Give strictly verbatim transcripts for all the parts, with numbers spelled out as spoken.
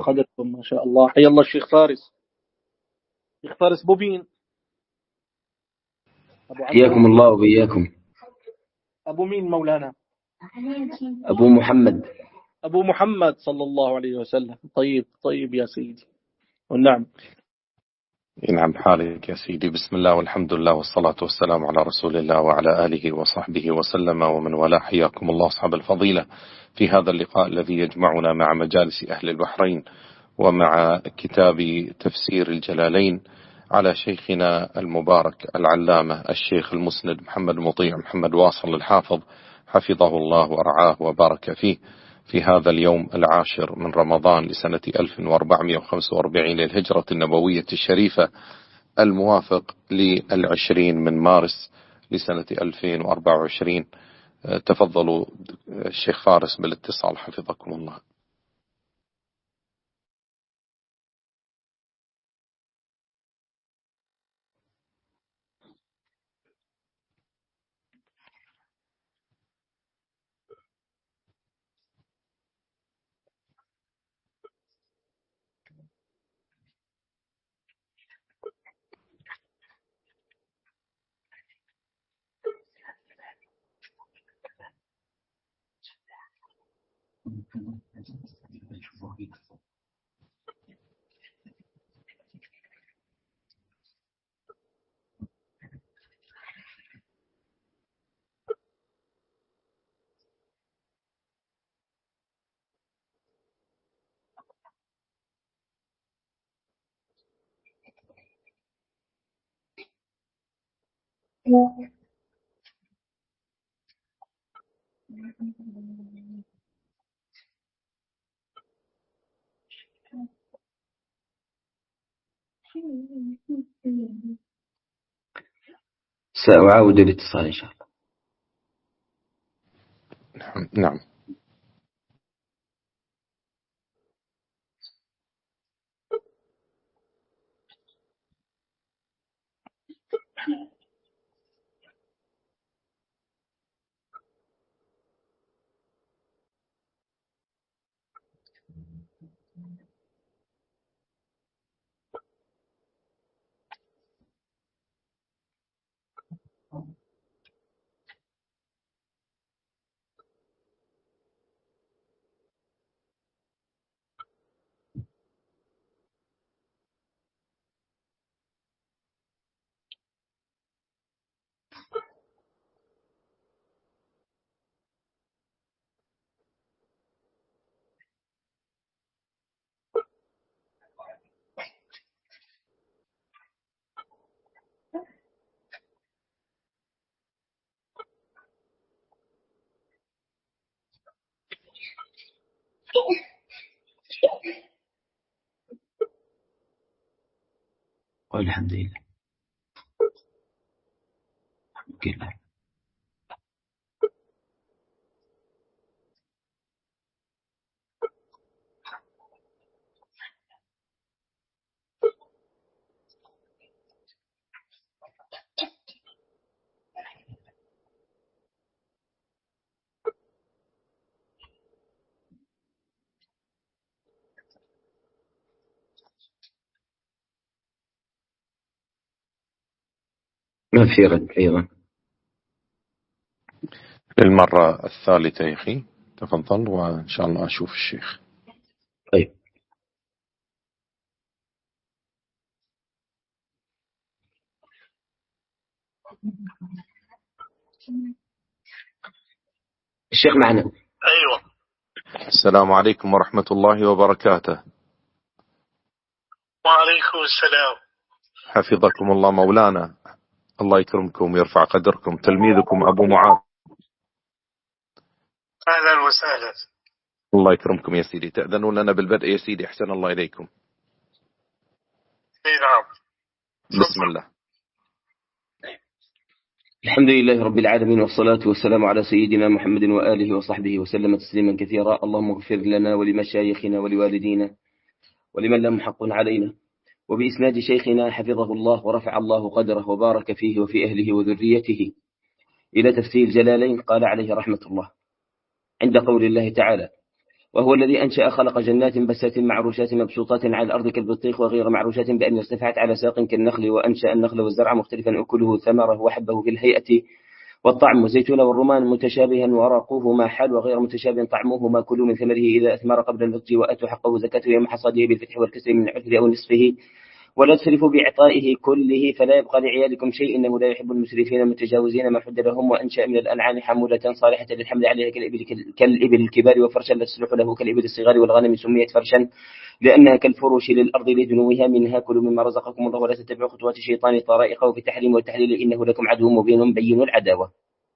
قدركم ما شاء الله. حيا الله الشيخ فارس. الشيخ فارس بوبين. أبو حياكم الله وبياكم. أبو مين مولانا؟ أبو محمد. أبو محمد صلى الله عليه وسلم. طيب طيب يا سيدي. والنعم. نعم حالك يا سيدي. بسم الله والحمد لله والصلاة والسلام على رسول الله وعلى آله وصحبه وسلم ومن والاه. حياكم الله أصحاب الفضيلة في هذا اللقاء الذي يجمعنا مع مجالس أهل البحرين ومع كتاب تفسير الجلالين على شيخنا المبارك العلامة الشيخ المسند محمد مطيع محمد واصل الحافظ حفظه الله ورعاه وبارك فيه، في هذا اليوم العاشر من رمضان لسنة ألف وأربعمائة وخمسة وأربعين للهجرة النبوية الشريفة، الموافق للعشرين من مارس لسنة ألفين وأربعة وعشرين. تفضلوا الشيخ فارس بالاتصال حفظكم الله. سأعاود الاتصال إن شاء الله. نعم. والحمد لله. الحمد لله. ما في رد أيضا للمرة الثالثة يا أخي. تفضل وإن شاء الله أشوف الشيخ. طيب. الشيخ معنا. أيوة. السلام عليكم ورحمة الله وبركاته. وعليكم السلام. حفظكم الله مولانا. الله يكرمكم ويرفع قدركم. تلميذكم أبو معاذ. أهلا وسهلا. الله يكرمكم يا سيدي. تأذنون لنا بالبدء يا سيدي؟ أحسن الله إليكم. نعم. بسم الله. الحمد لله رب العالمين، والصلاة والسلام على سيدنا محمد وآله وصحبه وسلم تسليما كثيرا. اللهم اغفر لنا ولمشايخنا ولوالدينا ولمن لهم حق علينا. وبإسناد شيخنا حفظه الله ورفع الله قدره وبارك فيه وفي أهله وذريته إلى تفسير الجلالين، قال عليه رحمة الله عند قول الله تعالى: وهو الذي أنشأ خلق جنات بسات معروشات مبسوطات على الأرض كالبطيخ وغير معروشات بأن ارتفعت على ساق كالنخل، وأنشأ النخل والزرع مختلفا أكله ثمره وحبه في الهيئة والطعم، والزيتون والرمان متشابها ورقوه ما حال وغير متشابه طعمه، ما كلوا من ثمره إذا أثمر قبل النضج وآتوا حقه زكاته يوم حصاده بالفتح والكسر من عشره أو نصفه، ولا تسرفوا بإعطائه كله فلا يبقى لعيالكم شيء إنه لا يحب المسرفين المتجاوزين ما حد لهم. وأنشأ من الأنعام حمولة صالحة للحمل عليها كالإبل, كالإبل الكبار وفرشا لا تصلح له كالإبل الصغار، والغنم سميت فرشا لأنها كالفروش للأرض لدنوها منها. كلوا مما رزقكم الله ولا تتبعوا خطوات الشيطان طرائقه في التحريم والتحليل إنه لكم عدو مبين بين العداوة.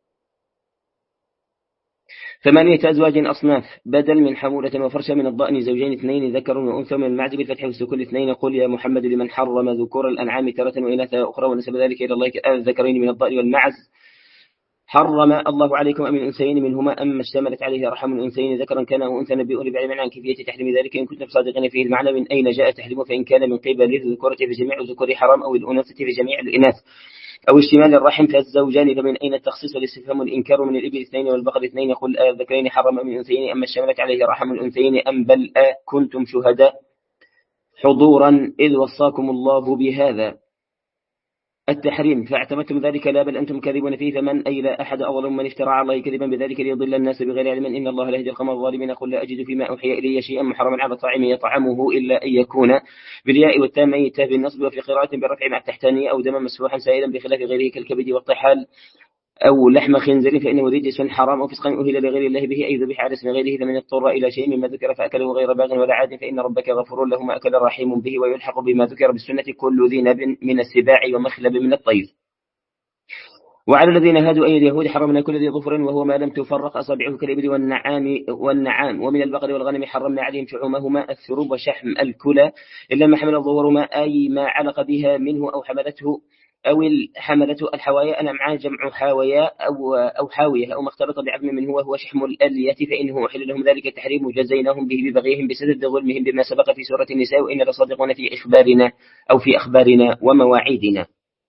ثمانية أزواج أصناف بدل من حمولة وفرشا، من الضأن زوجين اثنين ذكر وأنثى، من المعز بالفتح والسكون اثنين. قل يا محمد لمن حرم ذكور الأنعام ترة وإناثا أخرى ونسب ذلك إلى الله الذكرين من الضأن والمعز حرم الله عليكم أم الأنثيين منهما أما اشتملت عليه أرحام الأنثيين ذكرا كان أو أنثى نبئوني بعلم عن كيفية تحريم ذلك إن كنتم صادقين فيه المعنى من أين جاء تحريمه، فإن كان من قبل الذكورة في جميع الذكور حرام أو الأنوثة في جميع الإناث أو اشتمال الرحم فالزوجان، فمن أين التخصيص والاستفهام الإنكار من الإبل اثنين والبقر اثنين. قل الذكرين حرم من الأنثيين أما اشتملت عليه رحم الأنثيين أم بل كنتم شهداء حضورا إذ وصاكم الله بهذا التحريم فاعتمدتم ذلك لا بل أنتم كاذبون فيه. فمن أي لا أحد أظلم من افترى على الله كذبا بذلك ليضل الناس بغير علم إن الله لا يهدي القوم الظالمين. قل لا أجد فيما أوحي إلي شيئا محرما على طاعم يطعمه إلا أن يكون بالياء والتام يتاه بالنصب، وفي قراءة بالرفع مع التحتانية أو دما مسفوحا سائلا بخلاف غيره كالكبد والطحال أو لحم خنزير فإنه رجس حرام أو فسقا أهل لغير الله به أي ذبح على اسم غيره. فمن اضطر إلى شيء مما ذكر فأكله غير باغ ولا عاد فإن ربك غفور له ما أكل رحيم به. ويلحق بما ذكر بالسنة كل ذي نب من السباع ومخلب من الطير. وعلى الذين هادوا أي اليهود حرمنا كل ذي ظفر وهو ما لم تفرق أصابعه كالإبل والنعام والنعام ومن البقر والغنم حرمنا عليهم شحومهما الثروب وشحم الكلى إلا ما حمل الظهور ما أي ما علق بها منه أو حملته أو حملته الحوايا الأمعاء جمع حاوية أو أو حاوية أو ما اختلط بعظم منه وهو شحم الألية فإنه أحل لهم ذلك التحريم وجزيناهم به ببغيهم بسبب ظلمهم بما سبق في سورة النساء وإن لصادقون في إخبارنا أو في أخبارنا ومواعيدنا.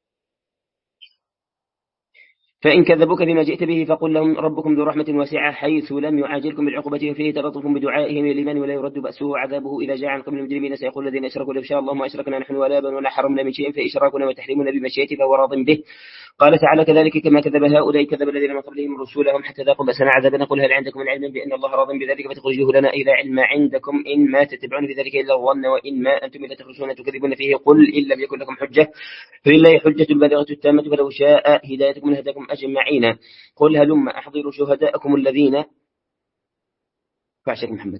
فإن كذبوك بما جئت به فقل لهم ربكم ذو رحمة واسعة حيث لم يعاجلكم بالعقوبة وفيه تلطف بدعائهم لمن ولا يرد بأسه عذابه إذا جاء عن قبل المجرمين سيقول الذين أشركوا لو شاء الله ما أشركنا نحن ولا آباؤنا حرمنا من شيء فإشراكنا وتحريمنا بمشيئته فهو راض به. قال تعالى كذلك كما كذب هؤلاء كذب الذين من قبلهم رسولهم حتى ذاقوا بأسنا عذابنا. قل هل عندكم من علم بأن الله راض بذلك فتخرجوه لنا إلى علم عندكم إن ما تتبعون بذلك إلا الظن وإن ما أنتم إلا تخرجون تكذبون فيه. قل إن لم يكن لكم حجة فلله حجة البالغة التامة فلو شاء هدايتكم لهداكم أجمعين. قل هلم أحضروا شهداءكم الذين فعشك محمد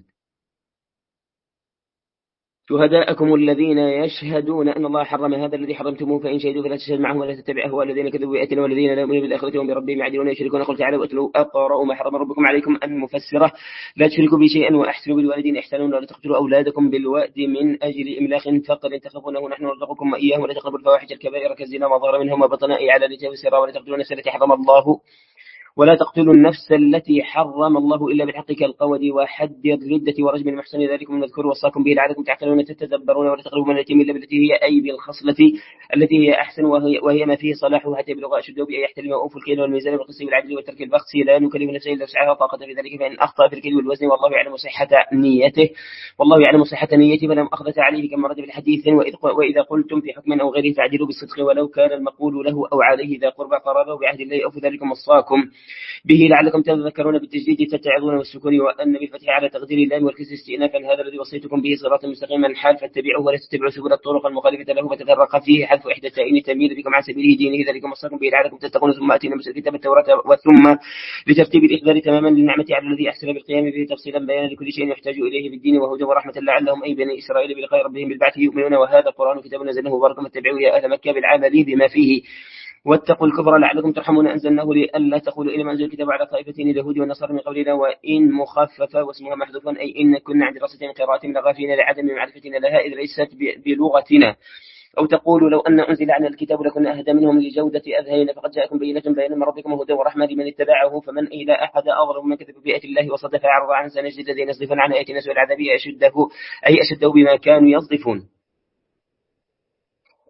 شهداءكم الذين يشهدون أن الله حرم هذا الذي حرمتموه فإن شهدوا فلا تشهد معهم ولا تتبع أهواء الذين كذبوا بآياتنا والذين لا يؤمنون بالآخرة هم بربهم يعدلون يشركون. قل تعالوا واتلوا أقرأوا ما حرم ربكم عليكم المفسرة لا تشركوا بي شيئا وأحسنوا بالوالدين إحسانا ولا تقتلوا أولادكم بالوأد من أجل إملاق فقر تخافونه نحن نرزقكم وإياهم ولا تقربوا الفواحش الكبائر كالزنا ما ظهر منهم وبطن أي على الرجال والسراء ولا تقتلوا النفس التي حرم الله ولا تقتلوا النفس التي حرم الله إلا بالحق كالقود وحد الردة ورجم المحسن ذلكم نذكر وصاكم به لعلكم تعقلون تتدبرون ولا تقربوا من اليتيم إلا بالتي هي أي بالخصلة التي هي أحسن وهي, وهي ما فيه صلاحه حتى يبلغ أشده بأن يحترم وأوفوا الكيل والميزان والقسط والعدل وترك البخس لا نكلف نفسا إلا وسعها طاقة في ذلك فإن أخطأ في الكيل والوزن والله يعلم صحة نيته والله يعلم صحة نيته فلم أخذت عليه كما ورد في الحديث وإذا قلتم في حكم أو غيره فاعدلوا بالصدق ولو كان المقول له أو عليه ذا قربى قرابة بعهد الله أوفوا ذلكم وصاكم به لعلكم تذكرون بالتجديد تتعظون والسكون وأن بالفتح على تقدير اللام والكسر استئنافا هذا الذي وصيتكم به صراطا مستقيما حال فاتبعوه ولا تتبعوا سبل الطرق المخالفة له فتفرق فيه حذف إحدى التائين تميل بكم عن سبيله دينه ذلكم وصاكم به لعلكم تتقون ثم أتينا مثل كتاب التوراة وثم لترتيب الإخبار تماما للنعمة على الذي أحسن بالقيام به تفصيلا بيانا لكل شيء يحتاج إليه بالدين وهدى ورحمة لعلهم أي بني إسرائيل بلقاء ربهم بالبعث يؤمنون وهذا القرآن كتاب نزله مبارك فاتبعوه يا أهل مكة بالعمل بما فيه واتقوا الكفر لعلكم ترحمون أنزلناه لئلا تقولوا إلى ما أنزل الكتاب على طائفتين اليهود والنصارى من قبلنا وإن مخففة واسمها محذوف أي إن كنا عن دراسة قراءة لغافين لعدم معرفتنا لها إذ ليست بلغتنا أو تقولوا لو أن أنزل عنا الكتاب لكنا أهدى منهم لجودة أذهينا فقد جاءكم بينة بيان من ربكم وهدى ورحمة لمن اتبعه فمن إلى أحد أظلم من كذب بآيات الله وصدف فأعرض عنه سنجد الذين يصدفون عن آياتنا سوء العذاب أشده أي أشده بما كانوا يصدفون.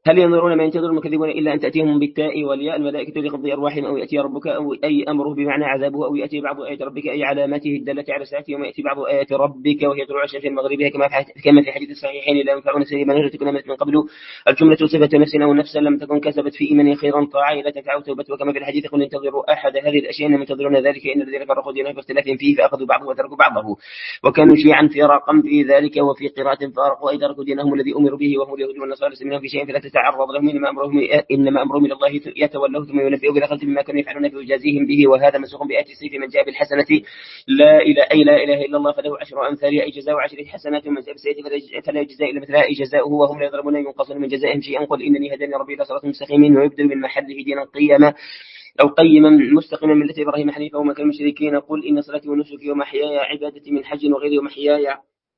هل ينظرون ما ينتظر المكذبون إلا أن تأتيهم بالتاء والياء الملائكة لقبض أرواحهم أو يأتي ربك أو أي أمره بمعنى عذابه أو يأتي بعض آيات ربك أي علاماته الدالة على ساعته يوم يأتي بعض آيات ربك وهي طلوع الشمس من مغربها كما كما في حديث الصحيحين لا ينفع نفسا إيمانها لم تكن آمنت من قبل. الجملة صفة نفس أو نفسا لم تكن كسبت في إيمانها خيرا طاعة لا تنفع توبة. وكما في الحديث قل انتظروا أحد هذه الأشياء إنما ينتظرون ذلك إن الذين فرقوا دينهم باختلاف فيه فأخذوا بعضه وتركوا بعضه وكانوا شيعا فراقا في ذلك. وفي قراءة فارقوا أي تركوا دينهم الذي أمروا به وهم اليهود والنصارى منهم في شيء فلا تتعرض لهم إنما أمرهم إنما أمرهم إلى الله يتولوا ثم ينبئوا بلا خلط بما كانوا يفعلون فيجازيهم به. وهذا مسوق بآية السيف من جاء بالحسنة لا إله أي لا إله إلا الله فله عشر أمثالها أي جزاء عشر حسنات ومن جاء بالسيئة فلا يجزى إلا مثلها أي جزاؤه وهم لا يظلمون ينقصون من جزائهم شيئا. قل إنني هداني ربي إلى صراط مستقيم ويبدل من محله دينا قيما أو قيما مستقيما ملة إبراهيم حنيفا وما كان المشركين. قل إن صلاتي ونسكي ومحياي عبادتي من حج وغيري ومحياي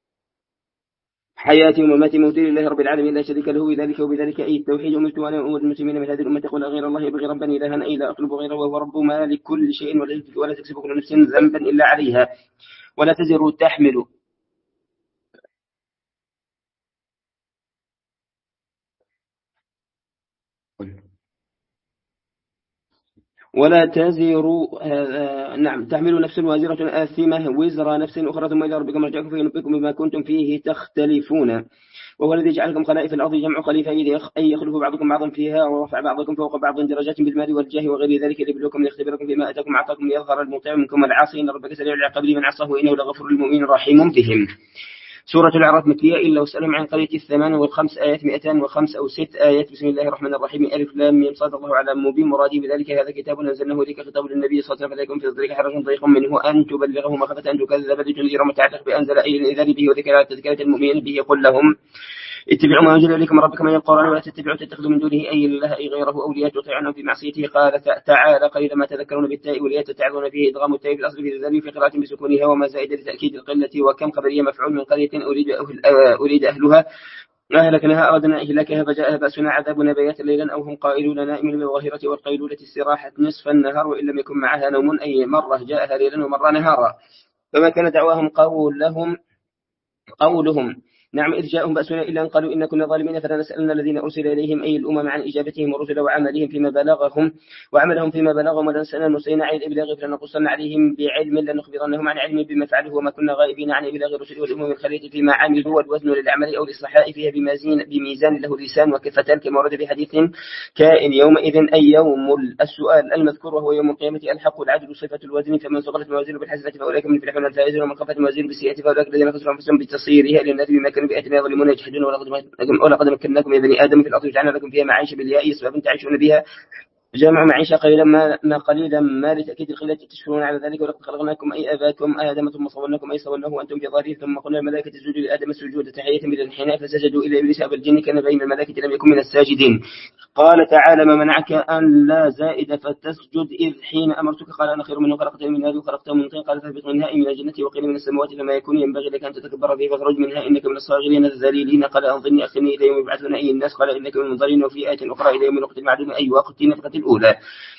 حياتي ومماتي موتي لله رب العالمين لا شريك له بذلك وبذلك أي التوحيد أمرت وأنا أمر المسلمين من هذه الأمة قل غير الله يبغي ربا إلها أي لا أطلب غيره وهو رب ما لكل شيء ولا تكسب كل نفس ذنبا إلا عليها ولا تزر تحمل ولا تزر آه نعم تحمل نفس وازرة آثمة وزر نفس أخرى ثم إلى ربكم مرجعكم فينبئكم بما كنتم فيه تختلفون. وهو الذي جعلكم خلائف الأرض جمع خليفة أي يخلف بعضكم بعضا فيها ورفع بعضكم فوق بعض درجات بالمال والجاه وغير ذلك ليبلوكم ليختبركم فيما آتاكم أعطاكم ليظهر المطيع منكم العاصي إن ربك سريع العقاب لمن عصاه وإنه لغفور للمؤمنين رحيم بهم. سورة الأعراف مكية إلا وسألهم عن قرية الثمان والخمس آيات مئتان وخمس أو ست آيات. بسم الله الرحمن الرحيم ألف لام ميم صاد الله على مبين مرادي بذلك هذا كتاب أنزلناه إليك خطاب للنبي صلى الله عليه وسلم فلا يكن في صدرك حرج ضيق منه أن تبلغه مخافة أن تكذب لتنذر متعلق بأنزل أي الإنذار به وذكر على تذكرة المؤمنين به قل لهم اتبعوا ما أنزل إليكم ربكم من القرآن ولا تتبعوا تتخذوا من دونه أي الله أي غيره أولياء تطيعون في معصيته. قال تعالى قليلا ما تذكرون بالتاء والياء تتعظون فيه إدغام التاء في الأصل في ذلك في قراءة بسكونها وما زائد لتأكيد القلة وكم خبرية مفعول من قرية أريد أهل أريد أهلها أهلكناها أردنا إهلاكها فجاءها بأسنا عذابنا بياتا ليلا أو هم قائلون نائم بالظاهرة والقيلولة استراحة نصف النهار وإن لم يكن معها نوم أي مرة جاءها ليلا ومرة نهارا. فما كان دعواهم قولهم قولهم نعم إذ جاءهم بأسنا إلا أن قالوا إن كنا ظالمين فلا نسألنا الذين أرسل إليهم أي الأمم عن إجابتهم ورسل وعملهم فيما بلغهم وعملهم فيما بلغهم ولا نسألنا المرسلين عن الإبلاغ فلنقصن عليهم بعلم لنخبرنهم عن علم بما فعله وما كنا غائبين عن إبلاغ الرسل والأمم الخلية فيما عملوا والوزن للعمل أو للصحاء فيها بميزان بميزان له لسان وكفتان كما ورد في حديث كائن يومئذ أي يوم السؤال المذكور وهو يوم القيامة الحق العدل صفة الوزن فمن ثقلت موازينه بالحسنة فأولئك من الفلاحون الفائزون ومن خفت موازينه بالسيئة فأولئك الذين خسروا أنفسهم بتصيرها للناس بما كانوا بآياتنا يظلمون يجحدون ولقد مكناكم يا بني آدم في الأرض وجعلنا لكم فيها معيشة بالياء سبب تعيشون بها جمع معيشة قليلا ما, ما قليلا ما لتأكيد القلة تشكرون على ذلك ولقد خلقناكم أي آباكم آدم ثم صورناكم أي صورناه وأنتم في ظاهره ثم قلنا الملائكة اسجدوا لآدم سجود تحية من الانحناء فسجدوا إلى إبليس أبى الجن كان بين الملائكة لم يكن من الساجدين. قال تعالى ما منعك أن لا زائد فتسجد إذ حين أمرتك قال أنا خير منه خلقتني من نار وخلقته من طين قال فاهبط منها من الجنة وقيل من السماوات فما يكون ينبغي لك أن تتكبر فيه فاخرج منها إنك من الصاغرين الذليلين قال أنظرني أخرني إلى يوم يبعثون أي الناس قال إنك من المنظرين وفي آية أخرى إلى يوم الوقت المعلوم أي وقت النفخة الأولى.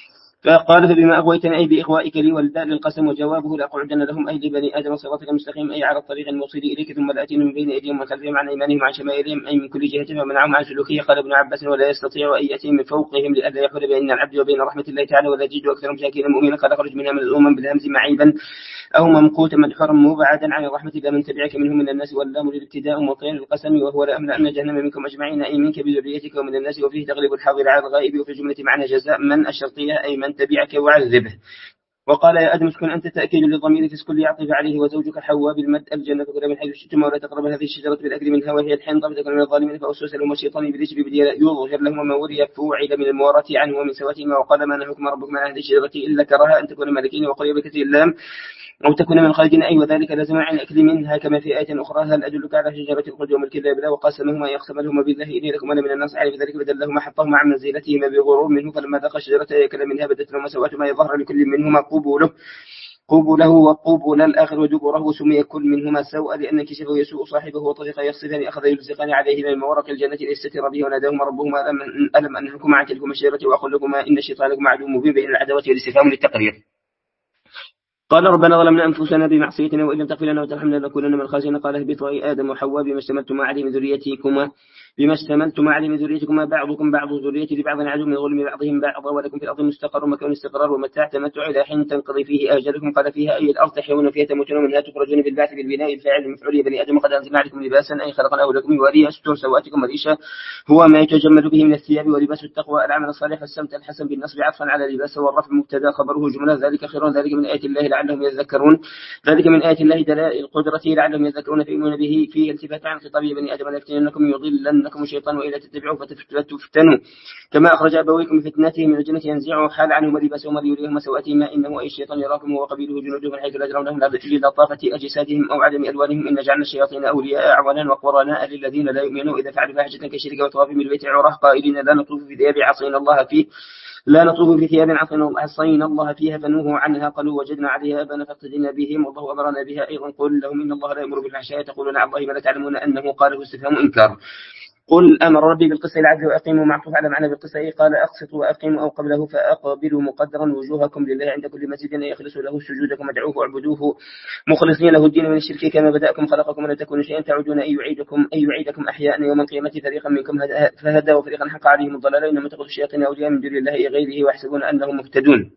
فقال فبما أغويتني أي بإغوائك لي والداء للقسم وجوابه لأقعدن لهم أي لبني آدم صراطك المستقيم أي على الطريق الموصل إليك ثم لآتيهم من بين أيديهم ومن خلفهم عن أيمانهم عن شمائلهم أي من كل جهة ومنعهم عن سلوكه. قال ابن عباس ولا يستطيع أن يأتي من فوقهم لئلا يحول بين العبد وبين رحمة الله تعالى ولا يجد أكثر شاكرا مؤمنا قال خرج منها من الأمم بالهمز معيبا أو ممقوتا مدحورا مبعدا عن الرحمة إلى من تبعك منهم من الناس واللام للابتداء وطين القسم وهو لأملأن جهنم منكم أجمعين أي منك بذريتك ومن الناس وفيه تغلب الحاضر على الغائب وفي الجملة معنى جزاء من الشرطية أي من تبعك وعذبه. وقال يا آدم اسكن أنت تأكيد للضمير فاسكن يعطف عليه وزوجك حواء بالمد الجنة كلا من حيث شئتما ولا تقرب هذه الشجرة بالأكل منها وهي الحنطة فتكون من الظالمين فأوسوس لهما الشيطان إبليس ببديل يظهر لهما ما وري فوعل من الموارة عنه ومن سواتهما وقال ما نهاكما ربكما عن هذه الشجرة إلا كراها أن تكون ملكين وقال بكثير اللام أو تكون من خالدين أي وذلك لازم عن الأكل منها كما في آية أخرى هل أدلك على شجرة الخلد وملك لا بلا وقاسمهما يقسم لهما بالله إني لكم أنا من الناس على ذلك بدل لهما حطهما عن منزلتهما بغرور منه فلما ذاق الشجرة يأكل منها بدت لهما سواتهما يظهر لكل منهما قبوله قبوله وقبول الآخر ودبره سمي كل منهما سوء لأن كشفه يسوء صاحبه وطريق يخصفان أخذ يلزقان عليه من مورق الجنة ليستتر به وناداهما ربهما ألم أنهكما عن تلكما الشجرة وأقول لكما إن الشيطان لكما عدو مبين بين العداوة والاستفهام للتقرير. قال ربنا ظلمنا أنفسنا بمعصيتنا وإن لم تغفر لنا وترحمنا لنكونن من الخاسرين قال اهبطوا أي آدم وحواء بما اشتملتما عليه من ذريتكما بما اشتملتم عليه من ذريتكم ما بعضكم بعض ذرية لبعض عدو من ظلم بعضهم بعضا ولكم في الأرض مستقر ومكان استقرار ومتاع تمتع إلى حين تنقضي فيه آجلكم قال فيها أي الأرض تحيون فيها تموتون منها تخرجون بالبعث بالبناء الفاعل المفعول يا بني آدم قد أنزلنا عليكم لباسا أي خلقناه لكم يواري يستر سواتكم وريشا هو ما يتجمل به من الثياب ولباس التقوى العمل الصالح والسمت الحسن بالنصب عطفا على لباس والرفع مبتدا خبره جملة ذلك خير ذلك من آيات الله لعلهم يذكرون ذلك من آيات الله دلائل قدرته لعلهم يذكرون فيؤمنون به فيه التفات عن خطاب بني آدم ليفتننكم يضلنكم الشيطان وإذا تتبعوا فتفتنوا كما أخرج أبويكم من فتنته من الجنة ينزعوا حال عنهم لباسهم ليريهم سواتهما إنه أي الشيطان يراكم هو قبيله جنوده من حيث لا ترونهم لطافة أجسادهم أو عدم ألوانهم إن جعلنا الشياطين أولياء أعوانا وقرناء للذين لا يؤمنون إذا فعلوا فاحشة كشرك وطواف من البيت عراه قائلين لا نطوف في ثياب عصينا الله فيه لا نطوف في ثياب عصينا الله فيها فنوهوا عنها قالوا وجدنا عليها آباءنا فاقتدينا بهم والله أمرنا بها أيضا قل لهم إن الله لا يأمر بالفحشاء تقولون على الله ما لا تعلمون أنه قاله استفهام إنكار قل أمر ربي بالقسط العدل وأقيموا معطوف على معنى بالقسط قال أقسطوا وأقيموا أو قبله فأقبلوا مقدرا وجوهكم لله عند كل مسجد أن يخلصوا له سجودكم وادعوه واعبدوه مخلصين له الدين من الشرك كما بدأكم خلقكم ولا تكونوا شيئا تعودون أن يعيدكم أن يعيدكم أحياء يوم القيامة فريقا منكم فهدى وفريقا حق عليهم الضلال إنما تقول الشياطين أولياء من دون الله غيره ويحسبون أنهم مهتدون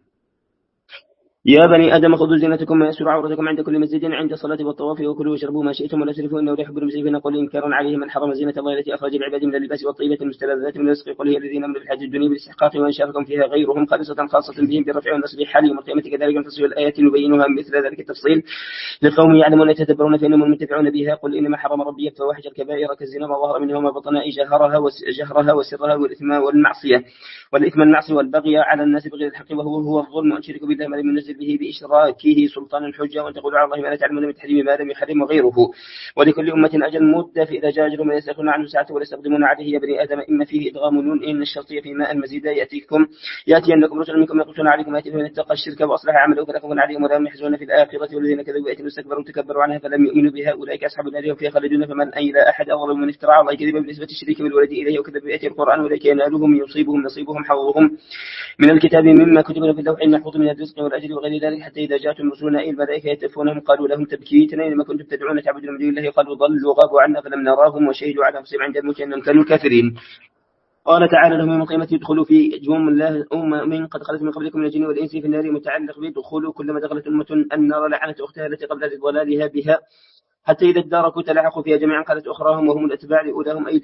يا بني آدم خذوا زينتكم ويسروا عورتكم عند كل مسجد عند الصلاة والطواف وكلوا واشربوا ما شئتم ولا تسرفوا إنه لا يحب المسرفين قل إنكارا عليه من حرم زينة الله التي أخرج العباد من اللباس والطيبة المستلذات من الرزق قل هي الذين أمروا بالحج الدنيا بالاستحقاق وإن شاركم فيها غيرهم خالصة خاصة بهم بالرفع والنصب حال يوم القيامة كذلك نفصل الآيات نبينها مثل ذلك التفصيل لقوم يعلمون يتدبرون فإنهم المنتفعون بها قل إنما حرم ربي الفواحش الكبائر كالزنا ما ظهر منها وما بطن جهرها وجهرها وسرها والإثم والمعصية والإثم المعصية والبغي على الناس بغير الحق وهو هو الظلم وأن شركوا بالله ما لم ينزل به بإشراكه سلطان الحجة وأن تقولوا على الله ما لا تعلمون من تحريم ما لم يحرم وغيره ولكل أمة أجل مدة فإذا جاء أجلهم لا يستأخرون عنه ساعة ولا يستقدمون عليه يا بني آدم إما فيه إدغام نون إن الشرطية في ماء المزيد يأتيكم يأتي أنكم رسل منكم يقصون عليكم آتي من اتقى الشرك وأصلح عمله فلا خوف عليهم ولا هم يحزنون في الآخرة والذين كذبوا آياتنا واستكبروا تكبروا عنها فلم يؤمنوا بها أولئك أصحاب النار هم فيها خالدون فمن أي لا أحد أظلم من افترى على الله كذبا بالنسبة الشريك بالولد إليه وكذب بآيات القرآن أولئك ينالهم يصيبهم نصيبهم حظهم من الكتاب مما كتب له في اللوح المحفوظ من الرزق والأجر وغير ذلك حتى إذا جاءتهم رسلنا أي الملائكة يتوفونهم قالوا لهم تبكيتنا إنما كنتم تدعون تعبدون من دون الله قالوا ضلوا غابوا عنا فلم نراهم وشهدوا على أنفسهم عند الموت أنهم كانوا كافرين قال تعالى لهم يوم القيامة يدخلوا في جموم الله أمم قد خلت من قبلكم من الجن والإنس في النار متعلق بدخلوا كلما دخلت أمة النار لعنت أختها التي قبل ضلالها بها حتى إذا اداركوا تلاحقوا فيها جميعا قالت أخراهم وهم الأتباع لأولاهم أي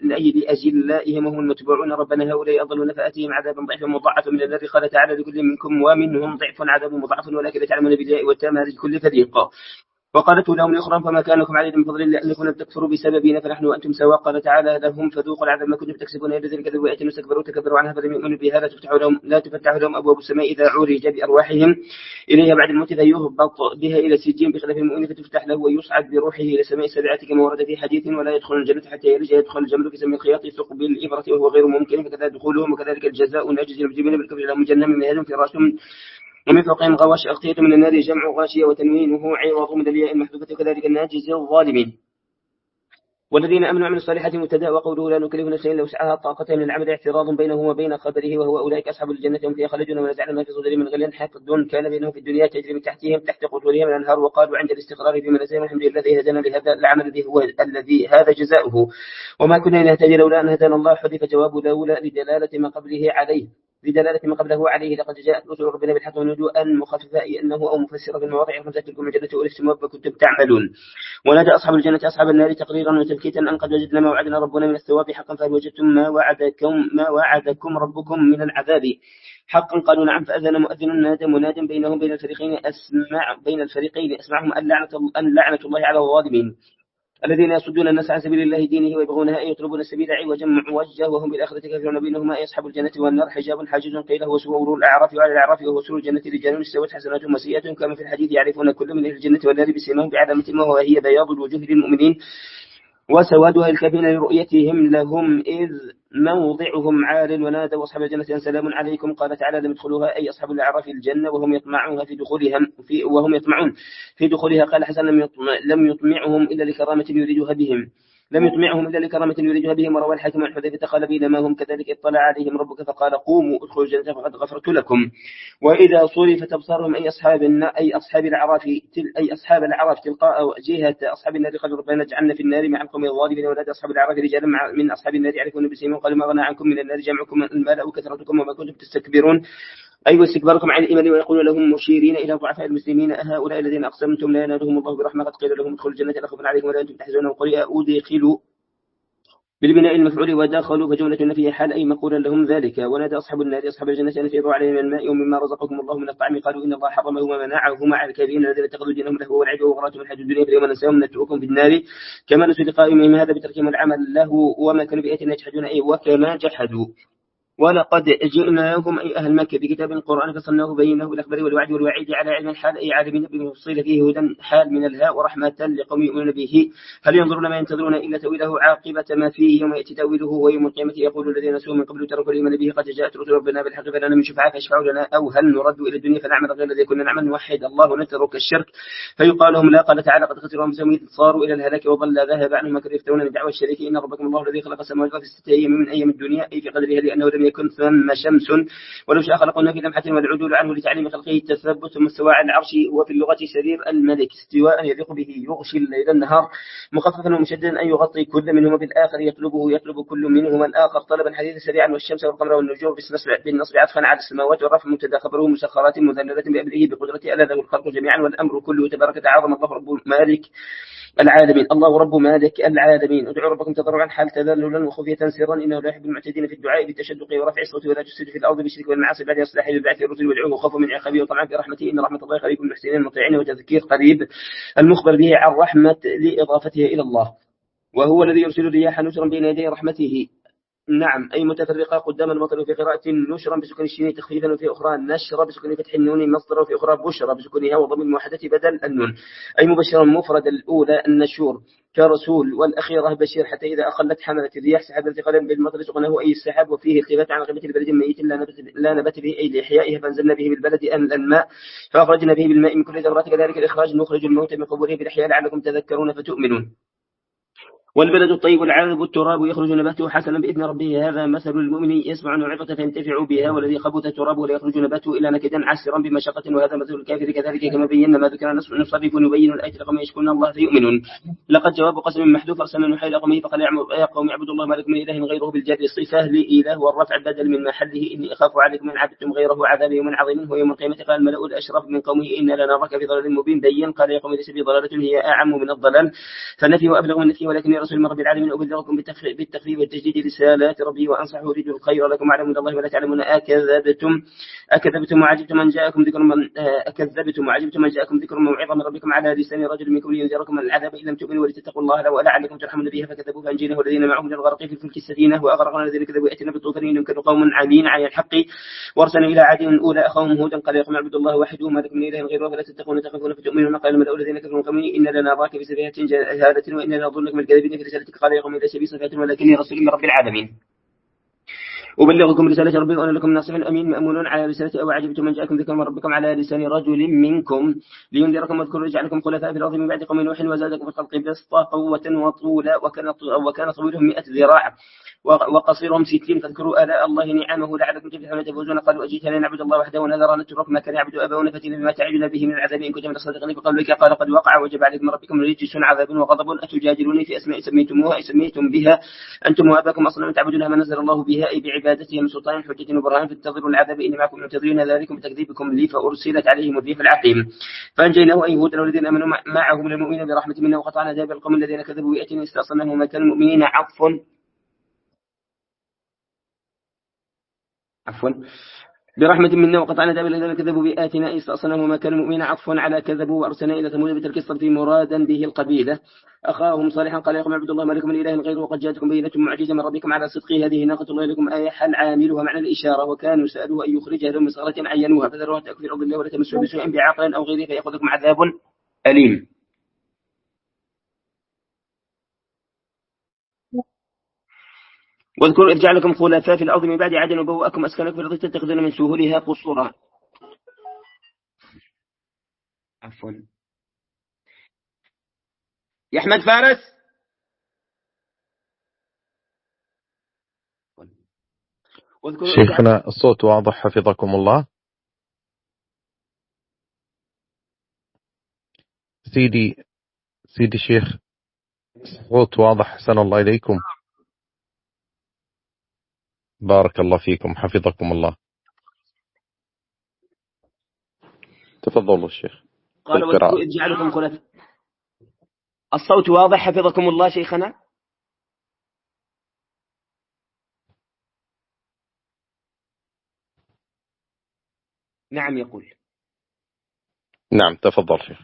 لأجلائهم وهم المتبعون ربنا هؤلاء أضلون فأتيهم عذابا ضعفا مضاعفا من النار قال تعالى لكل منكم ومنهم ضعف عذاب مضاعف ولكن لا تعلمون بالياء والتام لكل فريق وقالت لهم الأخرى فما كان لكم علينا من فضل الله أنكم تكفروا بسببنا فنحن وأنتم سواء قال تعالى لهم فذوقوا العذاب ما كنتم تكسبون إلى ذلك كذبوا آياتنا واستكبروا تكبروا عنها فلم يؤمنوا بها لا تفتح لهم لا تفتح لهم أبواب السماء إذا عرج بأرواحهم إليها بعد الموت فيهبط بها إلى السجين بخلاف المؤمن فتفتح له ويصعد بروحه إلى سماء السابعة كما ورد في حديث ولا يدخل الجنة حتى يرجع يدخل الجمل في سم الخياط ثقب الإبرة وهو غير ممكن فكذا دخولهم وكذلك الجزاء نجزي المجرمين بالكفر لهم جهنم من هذا فراشهم ومن فوقهم غواش أغطية من النار جمع غاشية وتنوينه عوض من الياء المحذوفة وكذلك الناجز الظالمين والذين أمنوا وعملوا الصالحات مبتدأ وقوله لا نكلف نفسا إلا وسعها طاقة للعمل اعتراض بينه وبين خبره وهو أولئك أصحاب الجنة هم فيها خالدون ونزعنا ما في صدورهم من غل حقد كان بينهم في الدنيا تجري من تحتهم تحت قطورهم الأنهار وقالوا عند الاستقرار في منازلهم الحمد لله الذي هدانا لهذا العمل الذي هو الذي هذا جزاؤه وما كنا لنهتدي لولا أن هدانا الله حذف جواب لولا لدلالة ما قبله عليه بدلالة ما قبله عليه لقد جاءت رسل ربنا بالحق ونودوا أن مخففة أنه أو مفسرة في المواضع خمسة تلكم من جنة أولئك كنتم تعملون ونادى أصحاب الجنة أصحاب النار تقريرا وتبكيتا أن قد وجدنا ما وعدنا ربنا من الثواب حقا فهل وجدتم ما وعدكم ما وعدكم ربكم من العذاب حقا قالوا نعم فأذن مؤذن نادى مناد بينهم بين الفريقين أسمع بين الفريقين أسمعهم أن لعنة أن لعنة الله على الظالمين الذين يصدون الناس عن سبيل الله دينه ويبغونها أن يطلبون السبيل عوجا معوجا وهم بالآخرة كافرون بينهما أي أصحاب الجنة والنار حجاب حاجز قيل هو سرور الأعراف وعلى الأعراف وهو سرور الجنة رجال استوت حسناتهم وسيئاتهم كما في الحديث يعرفون كل من أهل الجنة والنار بسيماهم بعلامة ما وهي بياض الوجوه للمؤمنين وسوادها الكافرين لرؤيتهم لهم إذ موضعهم عال ونادوا أصحاب الجنة أن سلام عليكم قال تعالى لم يدخلوها أي أصحاب الأعراف الجنة وهم يطمعون في دخولها في وهم يطمعون في دخولها قال حسن لم يطمع لم يطمعهم إلا لكرامة يريدها بهم لم يطمعهم إلا لكرامة يريدها بهم. وروى الحاكم عن حذيفة قال بينما هم كذلك اطلع عليهم ربك فقال قوموا ادخلوا الجنة فقد غفرت لكم. وإذا صرفت أبصارهم أي أصحاب أي أصحاب الأعراف أي أصحاب الأعراف تلقاء جهة أصحاب النار قالوا ربنا اجعلنا في النار مع القوم الظالمين. ونادى أصحاب الأعراف رجالا من أصحاب النار يعرفون بسيماهم قالوا ما غنى عنكم من النار جمعكم المال وكثرتكم وما كنتم تستكبرون أي واستكباركم عن الإيمان. ويقول لهم مشيرين إلى ضعفاء المسلمين هؤلاء الذين أقسمتم لا ينالهم الله برحمة قد قيل لهم ادخلوا الجنة لا خوف عليكم ولا أنتم تحزنون. وقرئ أدخلوا بالبناء المفعول ودخلوا فجملة النفي حال أي مقولا لهم ذلك. ونادى أصحاب النار أصحاب الجنة أن أفيضوا عليهم من الماء ومما رزقكم الله من الطعام قالوا إن الله حرمه ومنعهما على الكافرين الذين اتخذوا دينهم لهوا ولعبا وغرتهم الحياة الدنيا فاليوم ننساهم نتركهم في النار كما نسوا لقائهم هذا بتركهم العمل له وما كانوا بآياتنا يجحدون أي وكما جحدوا. ولقد جئناهم أي أهل مكة بكتاب القرآن فصلناه بينه بالأخبار والوعد والوعيد على علم الحال أي عالمين بمفصيل فيه هدى حال من الهاء ورحمة لقوم يؤمنون به. هل ينظرون ما ينتظرون إلا تأويله عاقبة ما فيه يوم يأتي تأويله ويوم القيامة يقول الذين نسوا من قبل تركوا الإيمان به قد جاءت رسل ربنا بالحق فلا من شفعاء فاشفعوا لنا أو هل نرد إلى الدنيا فنعمل غير الذي كنا نعمل نوحد الله نترك الشرك فيقال لهم لا. قال تعالى قد خسروا أنفسهم إذ صاروا إلى الهلاك وضل ذهب عنهم ما كانوا يفترون من دعوى الشريك إن ربكم الله الذي خلق السماوات والأرض في ستة أيام من أيام الدنيا أي في قدرها لأنه لم يكن ثم شمس ولو شاء خلقنا في لمحة والعدول عنه لتعليم خلقه التثبت ثم استوى على العرش وفي اللغة سرير الملك استواء يليق به يغشي الليل النهار مخففا ومشددا أن يغطي كل منهما بالآخر يطلبه يطلب كل منهما الآخر طلبا حديثا سريعا والشمس والقمر والنجوم بالنصب عطفا على السماوات والرفع مبتدا خبره مسخرات مذللة بأمره بقدرته ألا له الخلق جميعا والأمر كله تبارك تعاظم الله رب مالك العالمين الله رب مالك العالمين. ادعوا ربكم تضرعا حال تذللا وخفية سرا انه لا يحب المعتدين في الدعاء بالتشدق ورفع الصوت ولا تفسد في الارض بالشرك والمعاصي بعد اصلاح البعث الرسل وادعوه خوفا من عقابه وطمعا في رحمته ان رحمة الله قريب المحسنين المطيعين وتذكير قريب المخبر به عن رحمة لاضافتها الى الله. وهو الذي يرسل الرياح نشرا بين يدي رحمته نعم أي متفرقة قدام المطر في قراءة نشرا بسكن الشين تخفيفا وفي أخرى نشر بسكن فتح النون مصدر وفي أخرى بشرى بسكنها وضم الموحدة بدل النون أي مبشرا مفرد الأولى النشور كرسول والأخيرة بشير حتى إذا أخلت حملت الرياح سحابا ثقلا بالمطر سقناه أي السحاب وفيه التفات عن غيبة البلد الميت لا نبت, لا نبت به أي لإحيائه فانزلنا به بالبلد أن الماء فأخرجنا به بالماء من كل ثمرات كذلك الإخراج نخرج الموت من قبوره بالإحياء لعلكم تذكرون فتؤمنون. والبلد الطيب العذب التراب يخرج نباته حسنا بإذن ربه هذا مثل المؤمن يسمع موعظة فينتفع بها والذي خبث التراب ولا يخرج نباته إلا نكدا عسرا بمشقة وهذا مثل الكافر كذلك كما بينا ما ذكر نصرف ونبين الآية لقوم يشكرون الله فيؤمنون. لقد جواب قسم محذوف أرسلنا نوحي إلى قومه فقال يا قوم اعبدوا الله ما لكم من إله غيره بالجار الصفة لإله والرفع بدل من محله إني أخاف عليكم من عبدتم غيره عذاب يوم عظيم ويوم القيامة قال الملأ الأشرف من قومه إنا لنراك في ضلال مبين بين قال يا قوم ليس بي ضلالة هي أعم من الضلال فالنفي وأبلغ من النفي ولكن يا رسول من رب العالمين أبلغكم بالتخفيف والتجديد رسالات ربي وأنصح أريد الخير لكم أعلم من الله ولا تعلمون أكذبتم أكذبتم وعجبتم من جاءكم ذكر من أكذبتم وعجبتم من جاءكم ذكر موعظة من ربكم على لسان رجل منكم لينذركم العذاب إن لم تؤمنوا ولتتقوا الله ولعلكم ترحمون بها فكذبوا فأنجيناه والذين معه من الغرق في الفلك السفينة وأغرقنا الذين كذبوا يأتينا بالطوفان إنهم كانوا قوم عمين عن الحق وارسلنا إلى عاد أولى أخاهم هودا قال يا قوم اعبدوا الله وحده ما لكم من إله غيره فلا تتقون تخافون فتؤمنون قال الملأ الذين كفروا قومي إن لنراك بسفيهة جهالة وإننا نظنكم الكاذبين في رسالتك قال يا قوم ليس بي صفات ولكني رسول من رب العالمين أبلغكم رسالة ربي وأنا لكم ناصح أمين مأمون على رسالته أو عجبتم من جاءكم ذكر من ربكم على لسان رجل منكم لينذركم واذكروا يجعلكم خلفاء في الأرض من بعد قوم نوح وزادكم في الخلق بسطة قوة وطولا وكان وكان طويلهم مئة ذراع وقصيرهم ستين فاذكروا آلاء الله نعمه لعلكم تفلحون تفوزون قالوا أجئتنا نعبد الله وحده ونذر نترك ما كان يعبد آباؤنا فتينا بما تعدنا به من العذاب إن كنت من الصادقين فقالوا قال قد وقع وجب عليكم من ربكم رجس عذاب وغضب أتجادلوني في أسماء سميتموها أي سميتم بها أنتم وآباؤكم أصلا تعبدونها ما نزل الله بها أي بعبادتها من سلطان حجة وبرهان فانتظروا العذاب إن معكم منتظرين ذلكم بتكذيبكم لي فأرسلت عليهم الريح العقيم فأنجيناه أي هود والذين آمنوا معه من المؤمنين برحمة منا وقطعنا دابر القوم الذين كذبوا بآياتنا استأصلناهم ما كانوا المؤمنين عطف عفوا برحمة منا وقطعنا دابر الذين كذبوا بآياتنا استأصلناهم ما كانوا المؤمنين عطف على كذبوا وأرسلنا إلى ثمود بترك الصرف مرادا به القبيلة أخاهم صالحا قال يا قوم اعبدوا الله ما لكم من إله غيره وقد جاءتكم بينة معجزة من ربكم على صدق هذه ناقة الله لكم آية حل عاملها معنى الإشارة وكانوا سألوا أن يخرجها لهم من صغرة عينوها فذروها تأكل في أرض الله ولا تمسوا بسوء بعقل أو غيره فيأخذكم عذاب أليم. واذكروا إذ جعلكم خلفاء في الأرض من بعد عاد وبوأكم أسكنكم في الأرض تتخذون من سهولها قصورا عفوا يا أحمد فارس شيخنا الصوت واضح حفظكم الله. سيدي سيدي شيخ الصوت واضح، حسن الله إليكم، بارك الله فيكم حفظكم الله. تفضلوا الشيخ. قال واذكروا إذ جعلكم خلفاء. الصوت واضح حفظكم الله شيخنا؟ نعم يقول. نعم تفضل شيخ.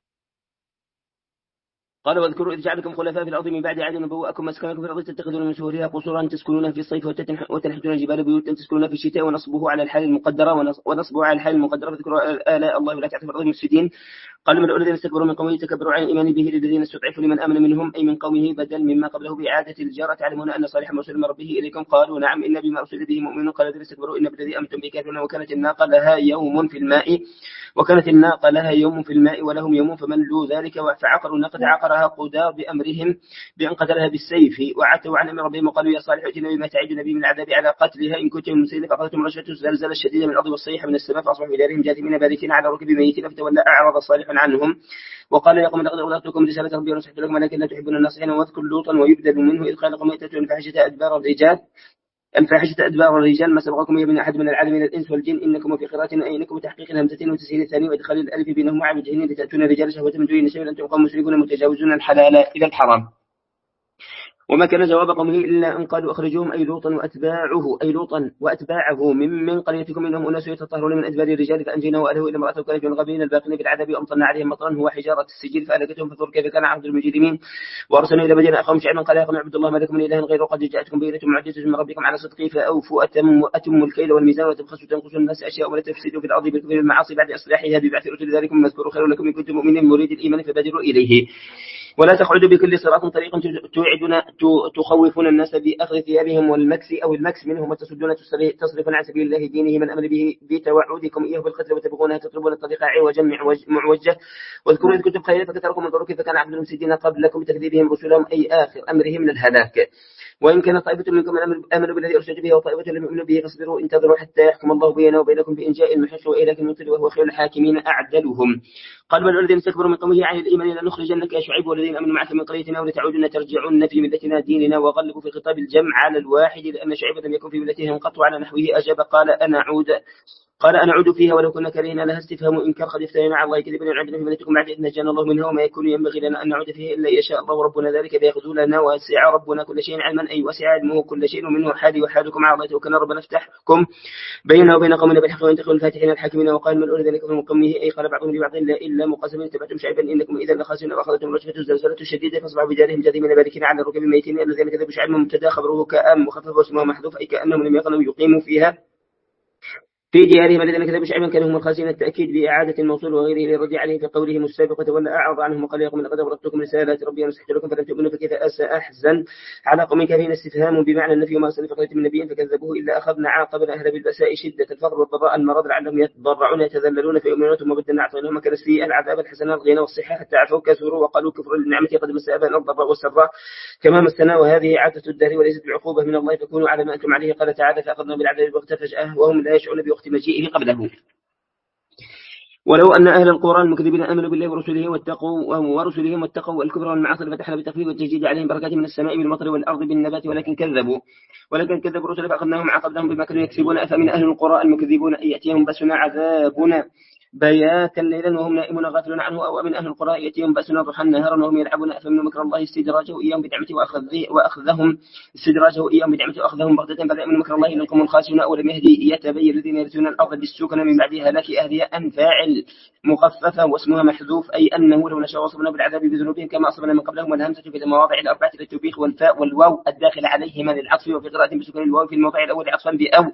قال واذكروا إذ جعلكم خلفاء في الأرض من بعد عاد نبوأكم مسكنكم في الأرض تتخذون من سهولها قصورا تسكنون في الصيف وتنحتون الجبال بيوتا تسكنون في الشتاء ونصبه على الحال المقدرة ونصبه على الحال المقدرة فاذكروا آلاء الله ولا تعثوا في الأرض مفسدين. قال من الذين استكبروا من قومه تكبروا عن الإيمان به للذين استضعفوا لمن آمن منهم أي من قومه بدل مما قبله بإعادة الجارة تعلمون أن صالحا مرسل من ربه إليكم قالوا نعم إن بما أرسل به مؤمنون. قال الذين استكبروا إن بالذي أمنتم به كافرون وكانت الناقة لها يوم في الماء وكانت الناقة لها يوم في الماء ولهم يوم فملوا ذلك فعقروا الناقة عقرها قدار بأمرهم بأن قتلها بالسيف وعتوا عن أمر ربهم وقالوا يا صالح ائتنا بما تعدنا به من العذاب على قتلها إن كنتم مسلمين فأخذتهم رجفة الزلزال الشديد من الأرض والصيحة من السماء فأصبحوا في دارهم جاثمين باركين على ركب ميتين فتولى أعرض صالح عنهم وقال يا قوم لقد أبلغتكم رسالة ربي ونصحت لكم ولكن لا تحبون الناصحين. واذكر لوطا ويبدل منه إذ قال قوم ائتوا الفاحشة أدبار الرجال الفاحشة أدبار الرجال ما سبقكم من أحد من العالمين الإنس والجن إنكم في قراءة أينكم تحقيق الهمزتين وتسهيل الثاني وإدخال الألف بينهما مع وجهين لتأتون الرجال شهوة من دون النساء أنتم قوم مسرفون متجاوزون الحلال إلى الحرام. وما كان جواب قومه إلا أن قالوا أخرجوهم أي لوطا وأتباعه أي لوطا وأتباعه من من قريتكم إنهم أناس يتطهرون من أدبار الرجال فأنجيناه وأهله إلا امرأته كانت من الغابرين الباقين بالعذاب وأمطرنا عليهم مطرا هو حجارة السجيل فأهلكتهم فانظر كيف كان عهد المجرمين. وأرسلنا إلى مدين أخاهم شعيبا قال يا قوم اعبدوا الله ما لكم من إله غيره قد جاءتكم بينة معجزة من ربكم على صدقه فأوفوا أتموا أتموا الكيل والميزان وتبخسوا تنقصوا الناس أشياء ولا تفسدوا في الأرض بالكفر والمعاصي بعد إصلاحها ببعث رسل ذلكم مذكور خير لكم إن كنتم مؤمنين مريد الإيمان فبادروا إليه ولا تقعدوا بكل صراط طريق توعدون تخوفون الناس بأخذ ثيابهم والمكس أو المكس منهم وتصدون تصرفون عن سبيل الله دينه من أمر به بتوعدكم إياه بالقتل وتبغونها تطلبون الطريق عوجا معوجة. واذكروا إذ كنتم خير فكثركم انظروا كيف كان عبد المفسدين قبلكم بتكذيبهم رسلهم أي آخر أمرهم من الهلاك. وإن كان طائفة منكم آمنوا بالذي أرسلت به وطائفة لم يؤمنوا به فاصبروا انتظروا حتى يحكم الله بيننا وبينكم بإن جاء المحق وإليك المنصر وهو خير الحاكمين أعدلهم. قال بل الذين استكبروا من قومه عن الإيمان لنخرجنك يا شعيب والذين آمنوا معك من قريتنا ولتعودن ترجعون في ملتنا ديننا وغلبوا في خطاب الجمع على الواحد لأن شعيب لم يكن في ملتهم قط على نحوه أجاب قال أنا أعود قال أنا أعود فيها ولو كنا كرهنا لها استفهام إنكار قد افترينا على الله كذبا يعبدنا في ملتكم بعد إذ نجانا الله منها وما يكون ينبغي لنا أن نعود فيها إلا يشاء الله ربنا ذلك بيخذلنا وسع ربنا كل شيء علما أي وسع علمه كل شيء ومنه حالي وحالكم على الله وكان ربنا افتحكم بيننا وبين قومنا بالحق وينتقل الفاتحين الحاكمين. وقال من أولى ذلك من قومه أي قال بعضهم لبعض لا إلا مقاسمين تبعتم شعبا إنكم إذا لخاسرون وأخذتم رجفة الزلزلة الشديدة فاصبحوا بدارهم جاثمين باركين على ركب ميتين الذين كذبوا شعبا مبتدا خبره كأم مخفف واسمه محذوف أي كأنهم لم يغنوا يقيموا فيها في ديارهم الذين كذبوا شعبا كانوا هم الخاسرين التأكيد بإعادة الموصول وغيره للرد عليه في قولهم السابقة ولا أعرض عنهم وقال يا قوم لقد أبلغتكم رسالات ربي ونصحت لكم فلم تؤمنوا فكيف أحزن على قوم كافرين استفهام بمعنى النفي وما أرسلنا في قرية من نبي فكذبوه إلا أخذنا عاقبنا أهل بالبأساء شدة الفقر والضراء المرض لعلهم يتضرعون يتذللون فيؤمنون ثم بدلنا أعطيناهم مكر السيئة العذاب الحسنة الغنى والصحة حتى عفوا كثروا وقالوا كفر للنعمة قد مس آباءنا الضراء والسراء كما مسنا وهذه عادة الدهر وليست بعقوبة من الله فكونوا على ما أنتم عليه. قال تعالى فأخذنا بالعذاب بغتة فجأة وهم لا يشعرون بوقت مجيئه قبله. ولو أن أهل القرى المكذبين آمنوا بالله ورسله واتقوا ورسلهم واتقوا والكفر والمعاصي لفتحنا بالتخفيف والتجديد عليهم بركات من السماء بالمطر والأرض بالنبات ولكن كذبوا ولكن كذبوا الرسل فأخذناهم عاقبناهم بما كانوا يكسبون. أفمن أهل القرى المكذبون أن يأتيهم بأسنا عذابنا بياتا ليلا وهم نائمون غافلون عنه أو من أهل القرى يأتيهم بأسنا ضحى نهارا وهم يلعبون أفمن مكر الله استدراجه إياهم بدعمته وأخذهم استدراجه إياهم بدعمته وأخذهم بغتة بل يأمن مكر الله إنكم الخاسرون أولم يهدي يتبين الذين يرثون الأرض بالسكن من بعد هلاك أهلها أن فاعل مخففة واسمها محذوف أي أنه لو نشاء وصفنا بالعذاب بذنوبهم كما أصبنا من قبلهم والهمزة في المواضع الأربعة للتوبيخ والفاء والواو الداخل عليهما للعطف وفي قراءة بسكن الواو في الموضع الأول عطفا بأو